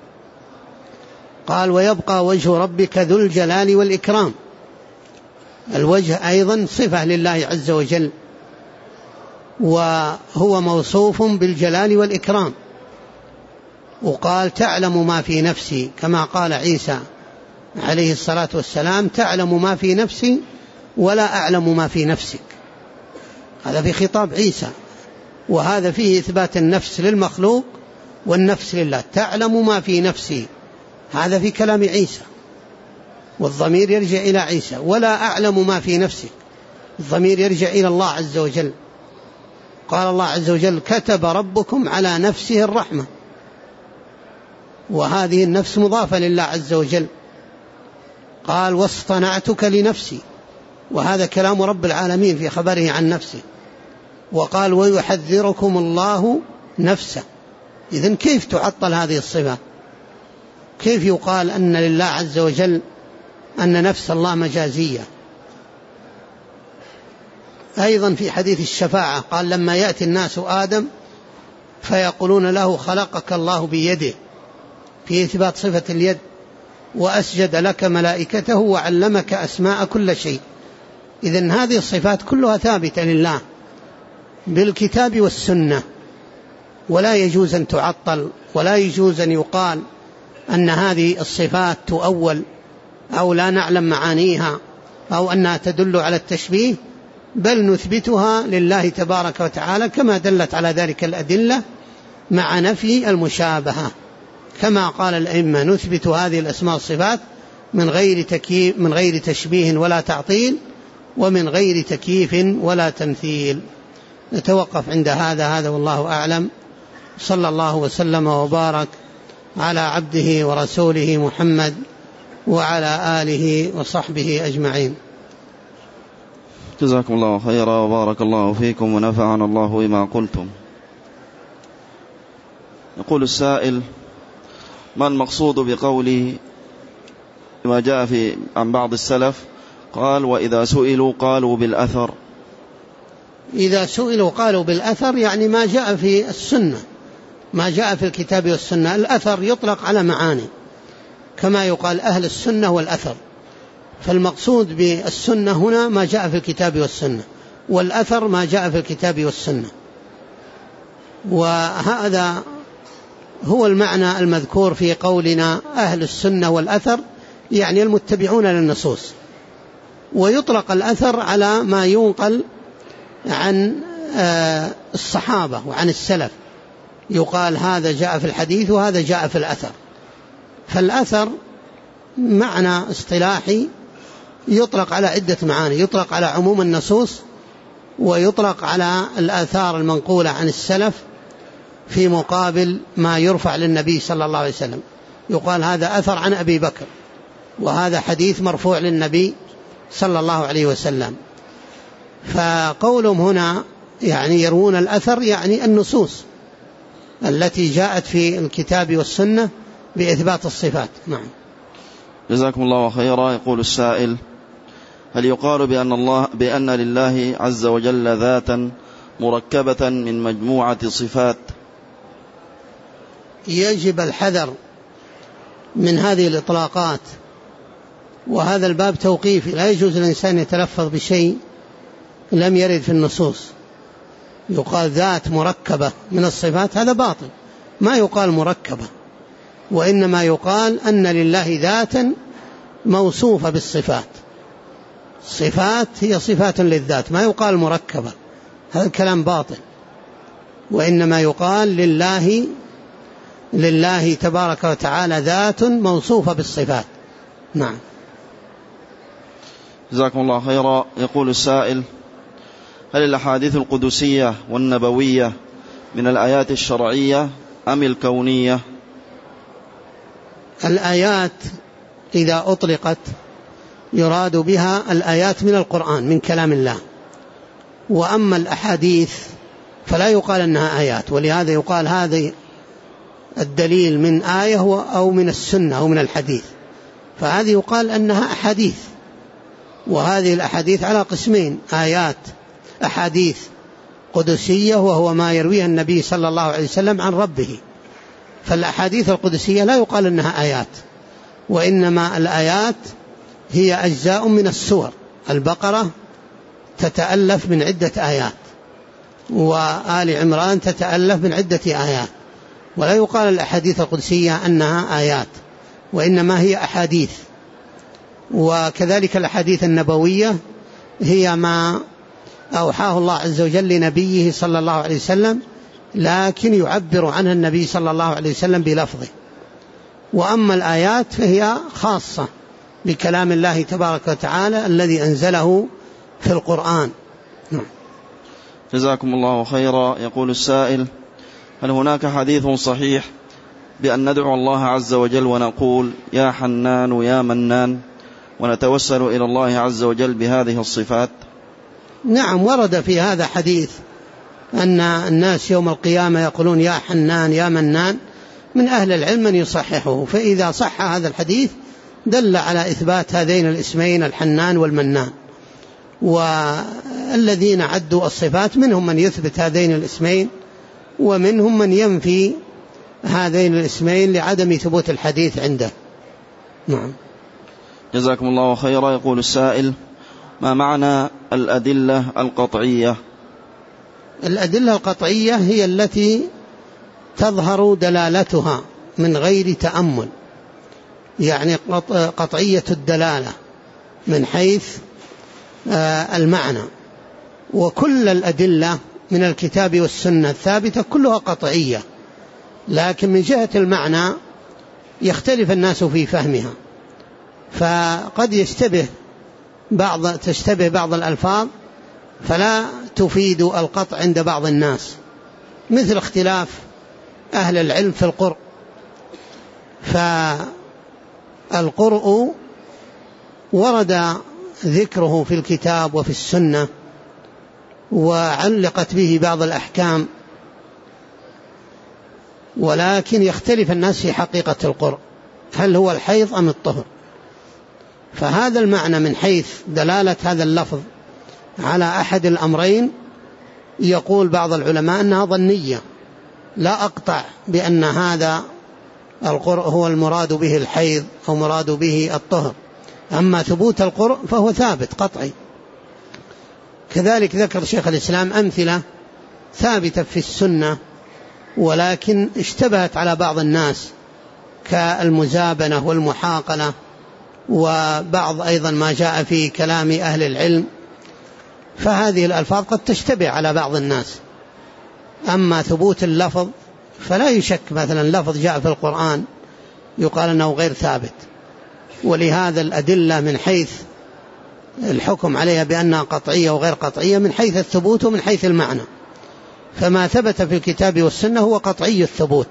قال: ويبقى وجه ربك ذو الجلال والإكرام. الوجه أيضا صفة لله عز وجل، وهو موصوف بالجلال والإكرام. وقال: تعلم ما في نفسي، كما قال عيسى عليه الصلاة والسلام: تعلم ما في نفسي ولا أعلم ما في نفسك. هذا في خطاب عيسى، وهذا فيه إثبات النفس للمخلوق والنفس لله. تعلم ما في نفسي، هذا في كلام عيسى، والضمير يرجع إلى عيسى. ولا أعلم ما في نفسك، الضمير يرجع إلى الله عز وجل. قال الله عز وجل: كتب ربكم على نفسه الرحمة، وهذه النفس مضافة لله عز وجل. قال: واصطنعتك لنفسي، وهذا كلام رب العالمين في خبره عن نفسه. وقال: ويحذركم الله نفسه. إذن كيف تعطل هذه الصفة؟ كيف يقال أن لله عز وجل أن نفس الله مجازية؟ أيضا في حديث الشفاعة قال: لما يأتي الناس آدم فيقولون له: خلقك الله بيده، في إثبات صفة اليد. وأسجد لك ملائكته وعلمك أسماء كل شيء. إذن هذه الصفات كلها ثابتة لله بالكتاب والسنة، ولا يجوز أن تعطل، ولا يجوز أن يقال أن هذه الصفات تؤول أو لا نعلم معانيها أو أنها تدل على التشبيه. بل نثبتها لله تبارك وتعالى كما دلت على ذلك الأدلة مع نفي المشابهة، كما قال الأئمة: نثبت هذه الأسماء والصفات من غير تشبيه ولا تعطيل، ومن غير تكييف ولا تمثيل. نتوقف عند هذا والله أعلم. صلى الله وسلم وبارك على عبده ورسوله محمد وعلى آله وصحبه أجمعين. جزاكم الله خيرا وبارك الله فيكم ونفعنا الله بما قلتم. يقول السائل: ما المقصود بقوله ما جاء عن بعض السلف قال: وإذا سئلوا قالوا بالأثر؟ إذا سئلوا قالوا بالأثر يعني ما جاء في السنة، ما جاء في الكتاب والسنة. الأثر يطلق على معاني، كما يقال أهل السنة والأثر، فالمقصود بالسنة هنا ما جاء في الكتاب والسنة، والأثر ما جاء في الكتاب والسنة. وهذا هو المعنى المذكور في قولنا أهل السنة والأثر، يعني المتبعون للنصوص. ويطلق الأثر على ما ينقل عن الصحابة وعن السلف، يقال هذا جاء في الحديث وهذا جاء في الأثر. فالأثر معنى اصطلاحي يطلق على عدة معاني، يطلق على عموم النصوص، ويطلق على الآثار المنقولة عن السلف في مقابل ما يرفع للنبي صلى الله عليه وسلم. يقال هذا أثر عن أبي بكر، وهذا حديث مرفوع للنبي صلى الله عليه وسلم. فقولهم هنا يعني يروون الأثر يعني النصوص التي جاءت في الكتاب والسنة بإثبات الصفات. نعم. جزاكم الله خيرا. يقول السائل: هل يقال بأن لله عز وجل ذاتا مركبة من مجموعة صفات؟ يجب الحذر من هذه الإطلاقات، وهذا الباب توقيفي، لا يجوز للإنسان يتلفظ بشيء لم يرد في النصوص. يقال ذات مركبة من الصفات، هذا باطل، ما يقال مركبة، وإنما يقال أن لله ذاتا موصوفة بالصفات. صفات هي صفات للذات، ما يقال مركبة، هذا الكلام باطل. وإنما يقال لله تبارك وتعالى ذات موصوفة بالصفات. نعم. جزاكم الله خيرا. يقول السائل: هل الأحاديث القدسية والنبوية من الآيات الشرعية أم الكونية؟ الآيات إذا أطلقت يراد بها الآيات من القرآن من كلام الله، وأما الأحاديث فلا يقال أنها آيات، ولهذا يقال هذا الدليل من آية أو من السنة أو من الحديث، فهذه يقال أنها أحاديث. وهذه الأحاديث على قسمين: آيات أحاديث قدسية وهو ما يرويه النبي صلى الله عليه وسلم عن ربه، فالأحاديث القدسية لا يقال أنها آيات، وإنما الآيات هي أجزاء من السور. البقرة تتألف من عدة آيات، وآل عمران تتألف من عدة آيات، ولا يقال الأحاديث القدسية أنها آيات، وإنما هي أحاديث. وكذلك الأحاديث النبوية هي ما أوحاه الله عز وجل لنبيه صلى الله عليه وسلم، لكن يعبر عنها النبي صلى الله عليه وسلم بلفظه. وأما الآيات فهي خاصة بكلام الله تبارك وتعالى الذي أنزله في القرآن. نعم. جزاكم الله خيرا. يقول السائل: هل هناك حديث صحيح بأن ندعو الله عز وجل ونقول يا حنان يا منان ونتوسل إلى الله عز وجل بهذه الصفات؟ نعم، ورد في هذا حديث أن الناس يوم القيامة يقولون يا حنان يا منان، من أهل العلم من يصححه، فإذا صح هذا الحديث دل على إثبات هذين الاسمين الحنان والمنان. والذين عدوا الصفات منهم من يثبت هذين الاسمين، ومنهم من ينفي هذين الاسمين لعدم ثبوت الحديث عنده. نعم. جزاكم الله خيرا. يقول السائل: ما معنى الأدلة القطعية؟ الأدلة القطعية هي التي تظهر دلالتها من غير تأمل، يعني قطعية الدلالة من حيث المعنى، وكل الأدلة من الكتاب والسنة الثابتة كلها قطعية، لكن من جهة المعنى يختلف الناس في فهمها، فقد تشتبه بعض الألفاظ فلا تفيد القطع عند بعض الناس، مثل اختلاف أهل العلم في القرء. فالقرء ورد ذكره في الكتاب وفي السنة وعلقت به بعض الأحكام، ولكن يختلف الناس في حقيقة القرء، هل هو الحيض أم الطهر؟ فهذا المعنى من حيث دلالة هذا اللفظ على أحد الأمرين يقول بعض العلماء أنها ظنية، لا أقطع بأن هذا القرء هو المراد به الحيض أو مراد به الطهر، أما ثبوت القرء فهو ثابت قطعي. كذلك ذكر شيخ الإسلام أمثلة ثابتة في السنة ولكن اشتبهت على بعض الناس كالمزابنة والمحاقنة، وبعض أيضا ما جاء في كلام أهل العلم، فهذه الألفاظ قد تشتبه على بعض الناس. أما ثبوت اللفظ فلا يشك، مثلا لفظ جاء في القرآن يقال أنه غير ثابت، ولهذا الأدلة من حيث الحكم عليها بأنها قطعية وغير قطعية من حيث الثبوت ومن حيث المعنى. فما ثبت في الكتاب والسنة هو قطعي الثبوت،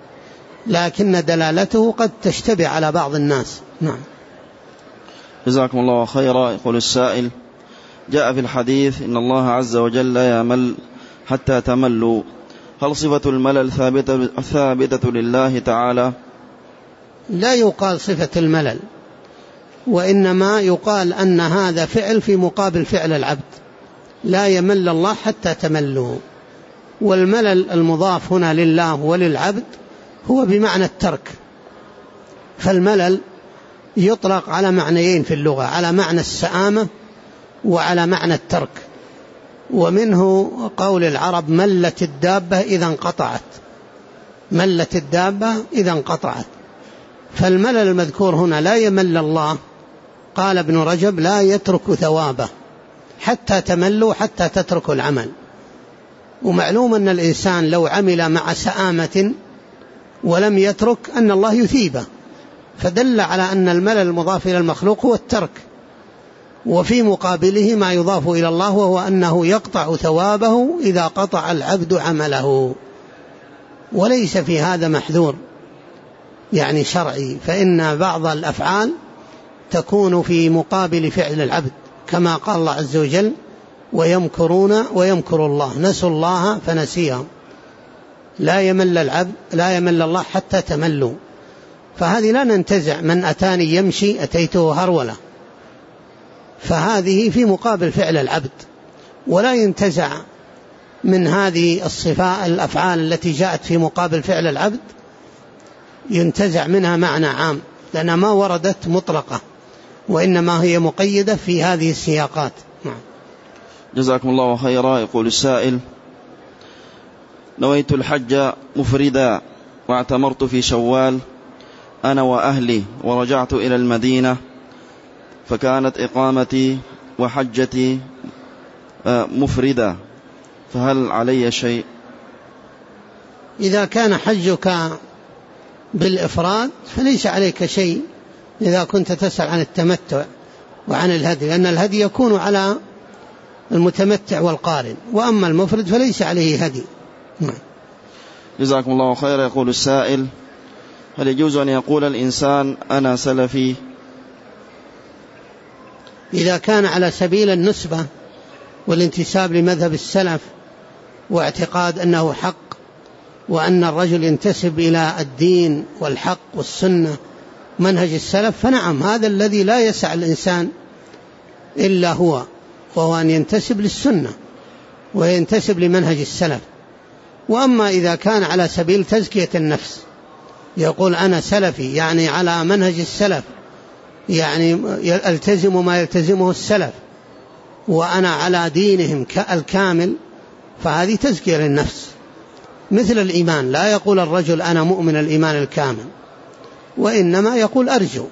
لكن دلالته قد تشتبه على بعض الناس. نعم. جزاكم الله خيرا. يقول السائل: جاء في الحديث إن الله عز وجل يمل حتى تملوا، هل صفة الملل ثابتة لله تعالى؟ لا يقال صفة الملل، وإنما يقال أن هذا فعل في مقابل فعل العبد، لا يمل الله حتى تملوا. والملل المضاف هنا لله وللعبد هو بمعنى الترك، فالملل يطلق على معنيين في اللغة، على معنى السآمة وعلى معنى الترك. ومنه قول العرب: ملت الدابة إذا انقطعت، ملت الدابة إذا انقطعت. فالملل المذكور هنا لا يمل الله، قال ابن رجب: لا يترك ثوابه حتى تملوا، حتى تتركوا العمل. ومعلوم أن الإنسان لو عمل مع سآمة ولم يترك أن الله يثيبه، فدل على أن الملل المضاف إلى المخلوق هو الترك، وفي مقابله ما يضاف إلى الله وهو أنه يقطع ثوابه إذا قطع العبد عمله. وليس في هذا محذور يعني شرعي، فإن بعض الأفعال تكون في مقابل فعل العبد، كما قال الله عز وجل: ويمكرون ويمكر الله، نسوا الله فنسيهم. لا يمل العبد، لا يمل الله حتى تملوا. فهذه لا ننتزع: من أتاني يمشي أتيته هرولة، فهذه في مقابل فعل العبد، ولا ينتزع من هذه الصفات الأفعال التي جاءت في مقابل فعل العبد ينتزع منها معنى عام، لأنها ما وردت مطلقة، وإنما هي مقيدة في هذه السياقات. جزاكم الله خيرا. يقول السائل: نويت الحج مفردا واعتمرت في شوال أنا وأهلي، ورجعت إلى المدينة، فكانت إقامتي وحجتي مفردة، فهل علي شيء؟ إذا كان حجك بالإفراد فليس عليك شيء إذا كنت تسأل عن التمتع وعن الهدي، لأن الهدي يكون على المتمتع والقارن، وأما المفرد فليس عليه هدي. جزاكم الله خير. يقول السائل: هل يجوز أن يقول الإنسان أنا سلفي؟ إذا كان على سبيل النسبة والانتساب لمذهب السلف واعتقاد أنه حق، وأن الرجل ينتسب إلى الدين والحق والسنة منهج السلف، فنعم، هذا الذي لا يسع الإنسان إلا هو، وهو أن ينتسب للسنة وينتسب لمنهج السلف. وأما إذا كان على سبيل تزكية النفس، يقول أنا سلفي يعني على منهج السلف، يعني ألتزم ما يلتزمه السلف وأنا على دينهم الكامل، فهذه تزكية للنفس. مثل الإيمان، لا يقول الرجل أنا مؤمن الإيمان الكامل، وإنما يقول أرجو.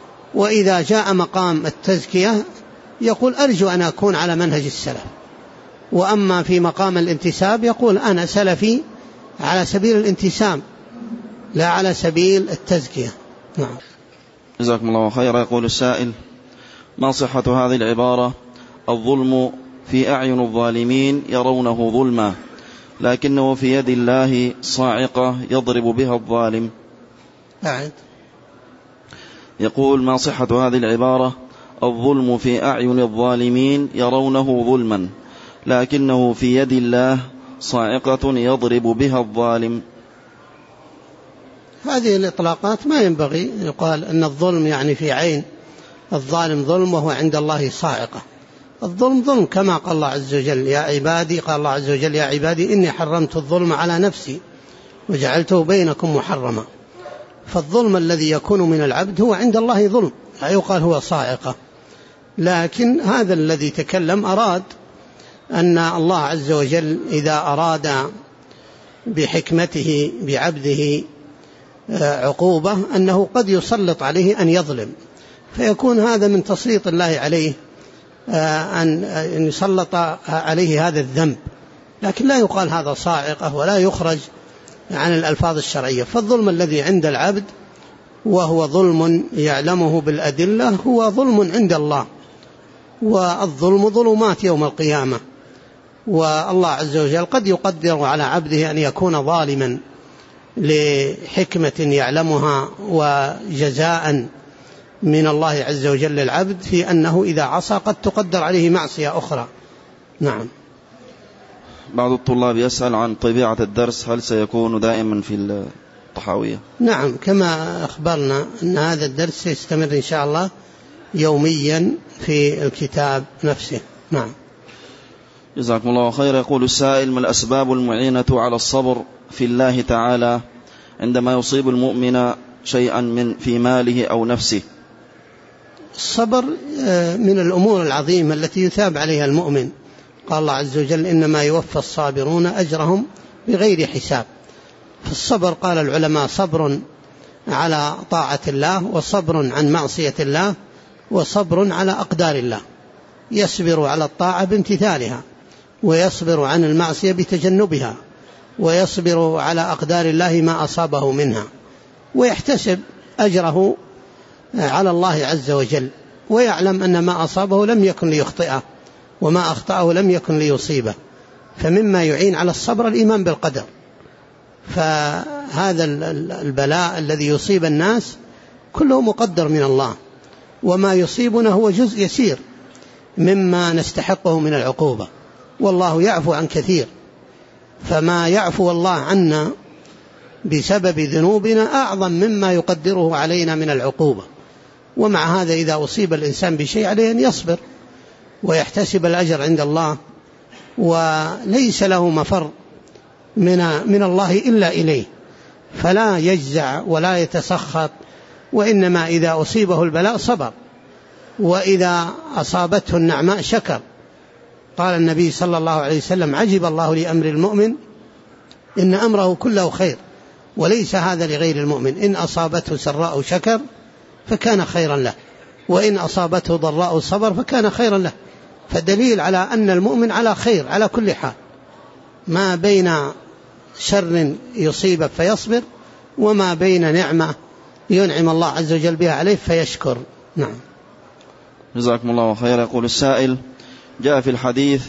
وإذا جاء مقام التزكية يقول أرجو أن أكون على منهج السلف، وأما في مقام الانتساب يقول أنا سلفي على سبيل الانتساب لا على سبيل التزكية. نعم. جزاكم الله خيرا. يقول السائل: ما صحة هذه العبارة: الظلم في أعين الظالمين يرونه ظلما لكنه في يد الله صاعقة يضرب بها الظالم؟ أعد. يقول: ما صحة هذه العبارة: الظلم في أعين الظالمين يرونه ظلما لكنه في يد الله صاعقة يضرب بها الظالم؟ هذه الإطلاقات ما ينبغي يقال أن الظلم يعني في عين الظالم ظلم وهو عند الله صاعقة. الظلم ظلم كما قال الله عز وجل: يا عبادي، قال الله عز وجل: يا عبادي إني حرمت الظلم على نفسي وجعلته بينكم محرما. فالظلم الذي يكون من العبد هو عند الله ظلم، لا يقال هو صاعقة. لكن هذا الذي تكلم أراد أن الله عز وجل إذا أراد بحكمته بعبده عقوبة أنه قد يسلط عليه أن يظلم، فيكون هذا من تسليط الله عليه أن يسلط عليه هذا الذنب، لكن لا يقال هذا صاعقة ولا يخرج عن الألفاظ الشرعية. فالظلم الذي عند العبد وهو ظلم يعلمه بالأدلة هو ظلم عند الله، والظلم ظلمات يوم القيامة. والله عز وجل قد يقدر على عبده أن يكون ظالما لحكمة يعلمها وجزاء من الله عز وجل للعبد في أنه إذا عصى قد تقدر عليه معصية أخرى. نعم. بعض الطلاب يسأل عن طبيعة الدرس، هل سيكون دائما في الطحاوية؟ نعم، كما أخبرنا أن هذا الدرس سيستمر إن شاء الله يوميا في الكتاب نفسه. نعم. جزاكم الله خير. يقول السائل: ما الأسباب المعينة على الصبر في الله تعالى عندما يصيب المؤمن شيئا في ماله أو نفسه؟ الصبر من الأمور العظيمة التي يثاب عليها المؤمن. قال الله عز وجل: إنما يوفى الصابرون أجرهم بغير حساب. فالصبر قال العلماء صبر على طاعة الله، وصبر عن معصية الله، وصبر على أقدار الله. يصبر على الطاعة بامتثالها، ويصبر عن المعصية بتجنبها، ويصبر على أقدار الله ما أصابه منها، ويحتسب أجره على الله عز وجل، ويعلم أن ما أصابه لم يكن ليخطئه وما أخطأه لم يكن ليصيبه. فمما يعين على الصبر الإيمان بالقدر. فهذا البلاء الذي يصيب الناس كله مقدر من الله، وما يصيبنا هو جزء يسير مما نستحقه من العقوبة، والله يعفو عن كثير. فما يعفو الله عنا بسبب ذنوبنا أعظم مما يقدره علينا من العقوبة. ومع هذا إذا أصيب الإنسان بشيء عليه أن يصبر ويحتسب الأجر عند الله، وليس له مفر من الله إلا إليه، فلا يجزع ولا يتسخط، وإنما إذا أصيبه البلاء صبر، وإذا أصابته النعماء شكر. قال النبي صلى الله عليه وسلم: عجب الله لأمر المؤمن إن أمره كله خير وليس هذا لغير المؤمن، إن أصابته سراء شكر فكان خيرا له، وإن أصابته ضراء صبر فكان خيرا له. فدليل على أن المؤمن على خير على كل حال، ما بين شر يصيبه فيصبر، وما بين نعمة ينعم الله عز وجل بها عليه فيشكر. نعم. جزاكم الله خيرا. يقول السائل: جاء في الحديث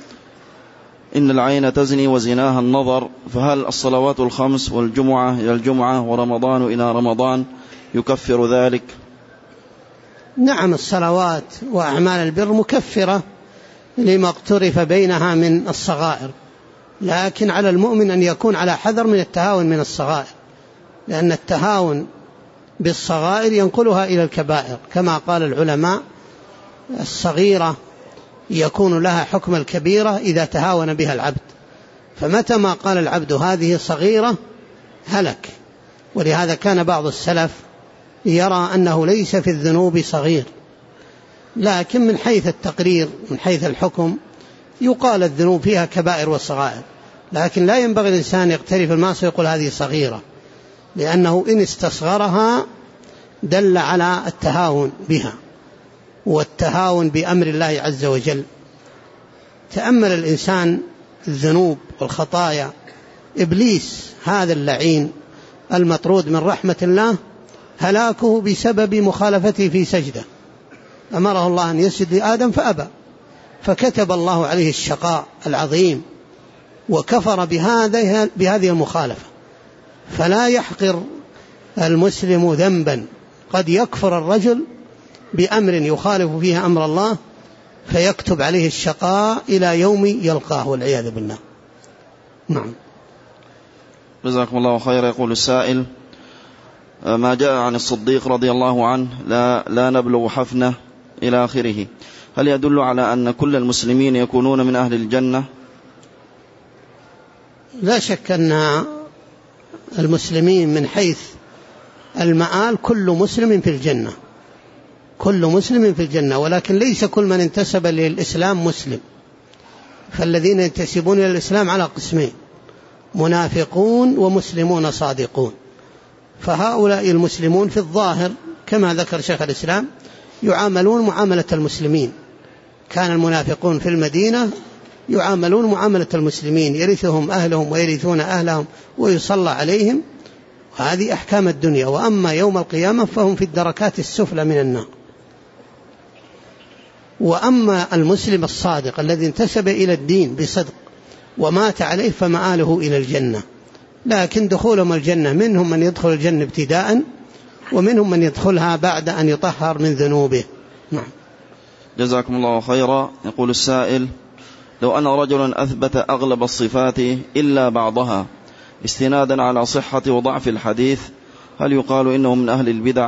إن العين تزني وزناها النظر، فهل الصلوات الخمس والجمعة إلى الجمعة ورمضان إلى رمضان يكفر ذلك؟ نعم، الصلوات وأعمال البر مكفرة لما اقترف بينها من الصغائر، لكن على المؤمن أن يكون على حذر من التهاون من الصغائر، لأن التهاون بالصغائر ينقلها إلى الكبائر. كما قال العلماء: الصغيرة يكون لها حكم الكبيرة إذا تهاون بها العبد، فمتى ما قال العبد هذه صغيرة هلك. ولهذا كان بعض السلف يرى أنه ليس في الذنوب صغير، لكن من حيث التقرير من حيث الحكم يقال الذنوب فيها كبائر والصغائر، لكن لا ينبغي الإنسان يقترف المعصية ويقول هذه صغيرة، لأنه إن استصغرها دل على التهاون بها والتهاون بأمر الله عز وجل. تأمل الإنسان الذنوب والخطايا، إبليس هذا اللعين المطرود من رحمة الله هلاكه بسبب مخالفته في سجده، أمره الله أن يسجد لآدم فأبى، فكتب الله عليه الشقاء العظيم وكفر بهذه المخالفة. فلا يحقر المسلم ذنبا، قد يكفر الرجل بأمر يخالف فيه أمر الله فيكتب عليه الشقاء إلى يوم يلقاه والعياذ بالله. نعم. جزاكم الله خيرا. يقول السائل: ما جاء عن الصديق رضي الله عنه لا نبلغ حفنة إلى آخره، هل يدل على أن كل المسلمين يكونون من أهل الجنة؟ لا شك أن المسلمين من حيث المآل كل مسلم في الجنة، كل مسلم في الجنة، ولكن ليس كل من انتسب للإسلام مسلم. فالذين ينتسبون إلى الإسلام على قسمين: منافقون ومسلمون صادقون. فهؤلاء المسلمون في الظاهر كما ذكر شيخ الإسلام يعاملون معاملة المسلمين. كان المنافقون في المدينة يعاملون معاملة المسلمين، يرثهم أهلهم ويرثون أهلهم ويصلى عليهم، هذه أحكام الدنيا. وأما يوم القيامة فهم في الدركات السفلى من النار. وأما المسلم الصادق الذي انتسب إلى الدين بصدق ومات عليه فمآله إلى الجنة، لكن دخولهم الجنة منهم من يدخل الجنة ابتداء ومنهم من يدخلها بعد أن يطهر من ذنوبه. نعم. جزاكم الله خيرا. يقول السائل: لو أن رجلا أثبت أغلب الصفات إلا بعضها استنادا على صحة وضعف الحديث، هل يقال إنه من أهل البدع؟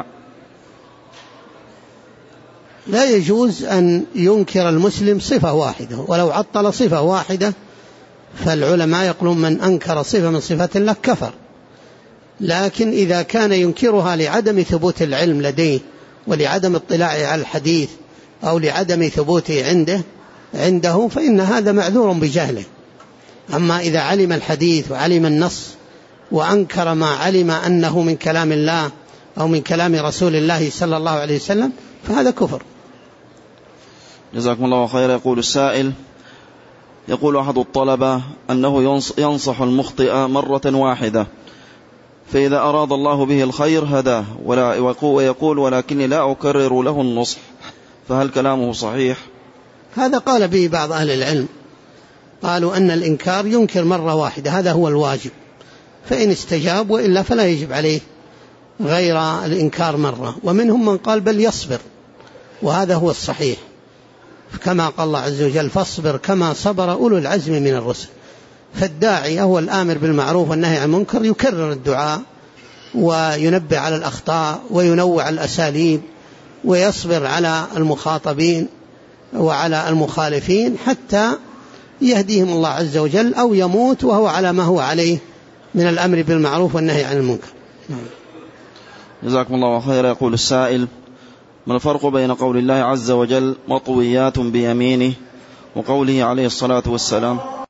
لا يجوز أن ينكر المسلم صفة واحدة، ولو عطل صفة واحدة فالعلماء يقولون من أنكر صفة من صفات الله كفر. لكن إذا كان ينكرها لعدم ثبوت العلم لديه ولعدم اطلاعه على الحديث أو لعدم ثبوته عنده فإن هذا معذور بجهله. أما إذا علم الحديث وعلم النص وأنكر ما علم أنه من كلام الله أو من كلام رسول الله صلى الله عليه وسلم فهذا كفر. جزاكم الله خيرا. يقول السائل: يقول أحد الطلبة أنه ينصح المخطئ مرة واحدة، فإذا أراد الله به الخير هداه، ويقول ولكني لا أكرر له النصح، فهل كلامه صحيح؟ هذا قال به بعض أهل العلم، قالوا أن الإنكار ينكر مرة واحدة، هذا هو الواجب، فإن استجاب وإلا فلا يجب عليه غير الإنكار مرة. ومنهم من قال بل يصبر، وهذا هو الصحيح، كما قال الله عز وجل: فاصبر كما صبر أولو العزم من الرسل. فالداعي هو الآمر بالمعروف والنهي عن المنكر يكرر الدعاء وينبه على الأخطاء وينوع الأساليب ويصبر على المخاطبين وعلى المخالفين حتى يهديهم الله عز وجل، أو يموت وهو على ما هو عليه من الأمر بالمعروف والنهي عن المنكر. جزاكم الله خيرا. يقول السائل: ما الفرق بين قول الله عز وجل مطويات بيمينه وقوله عليه الصلاة والسلام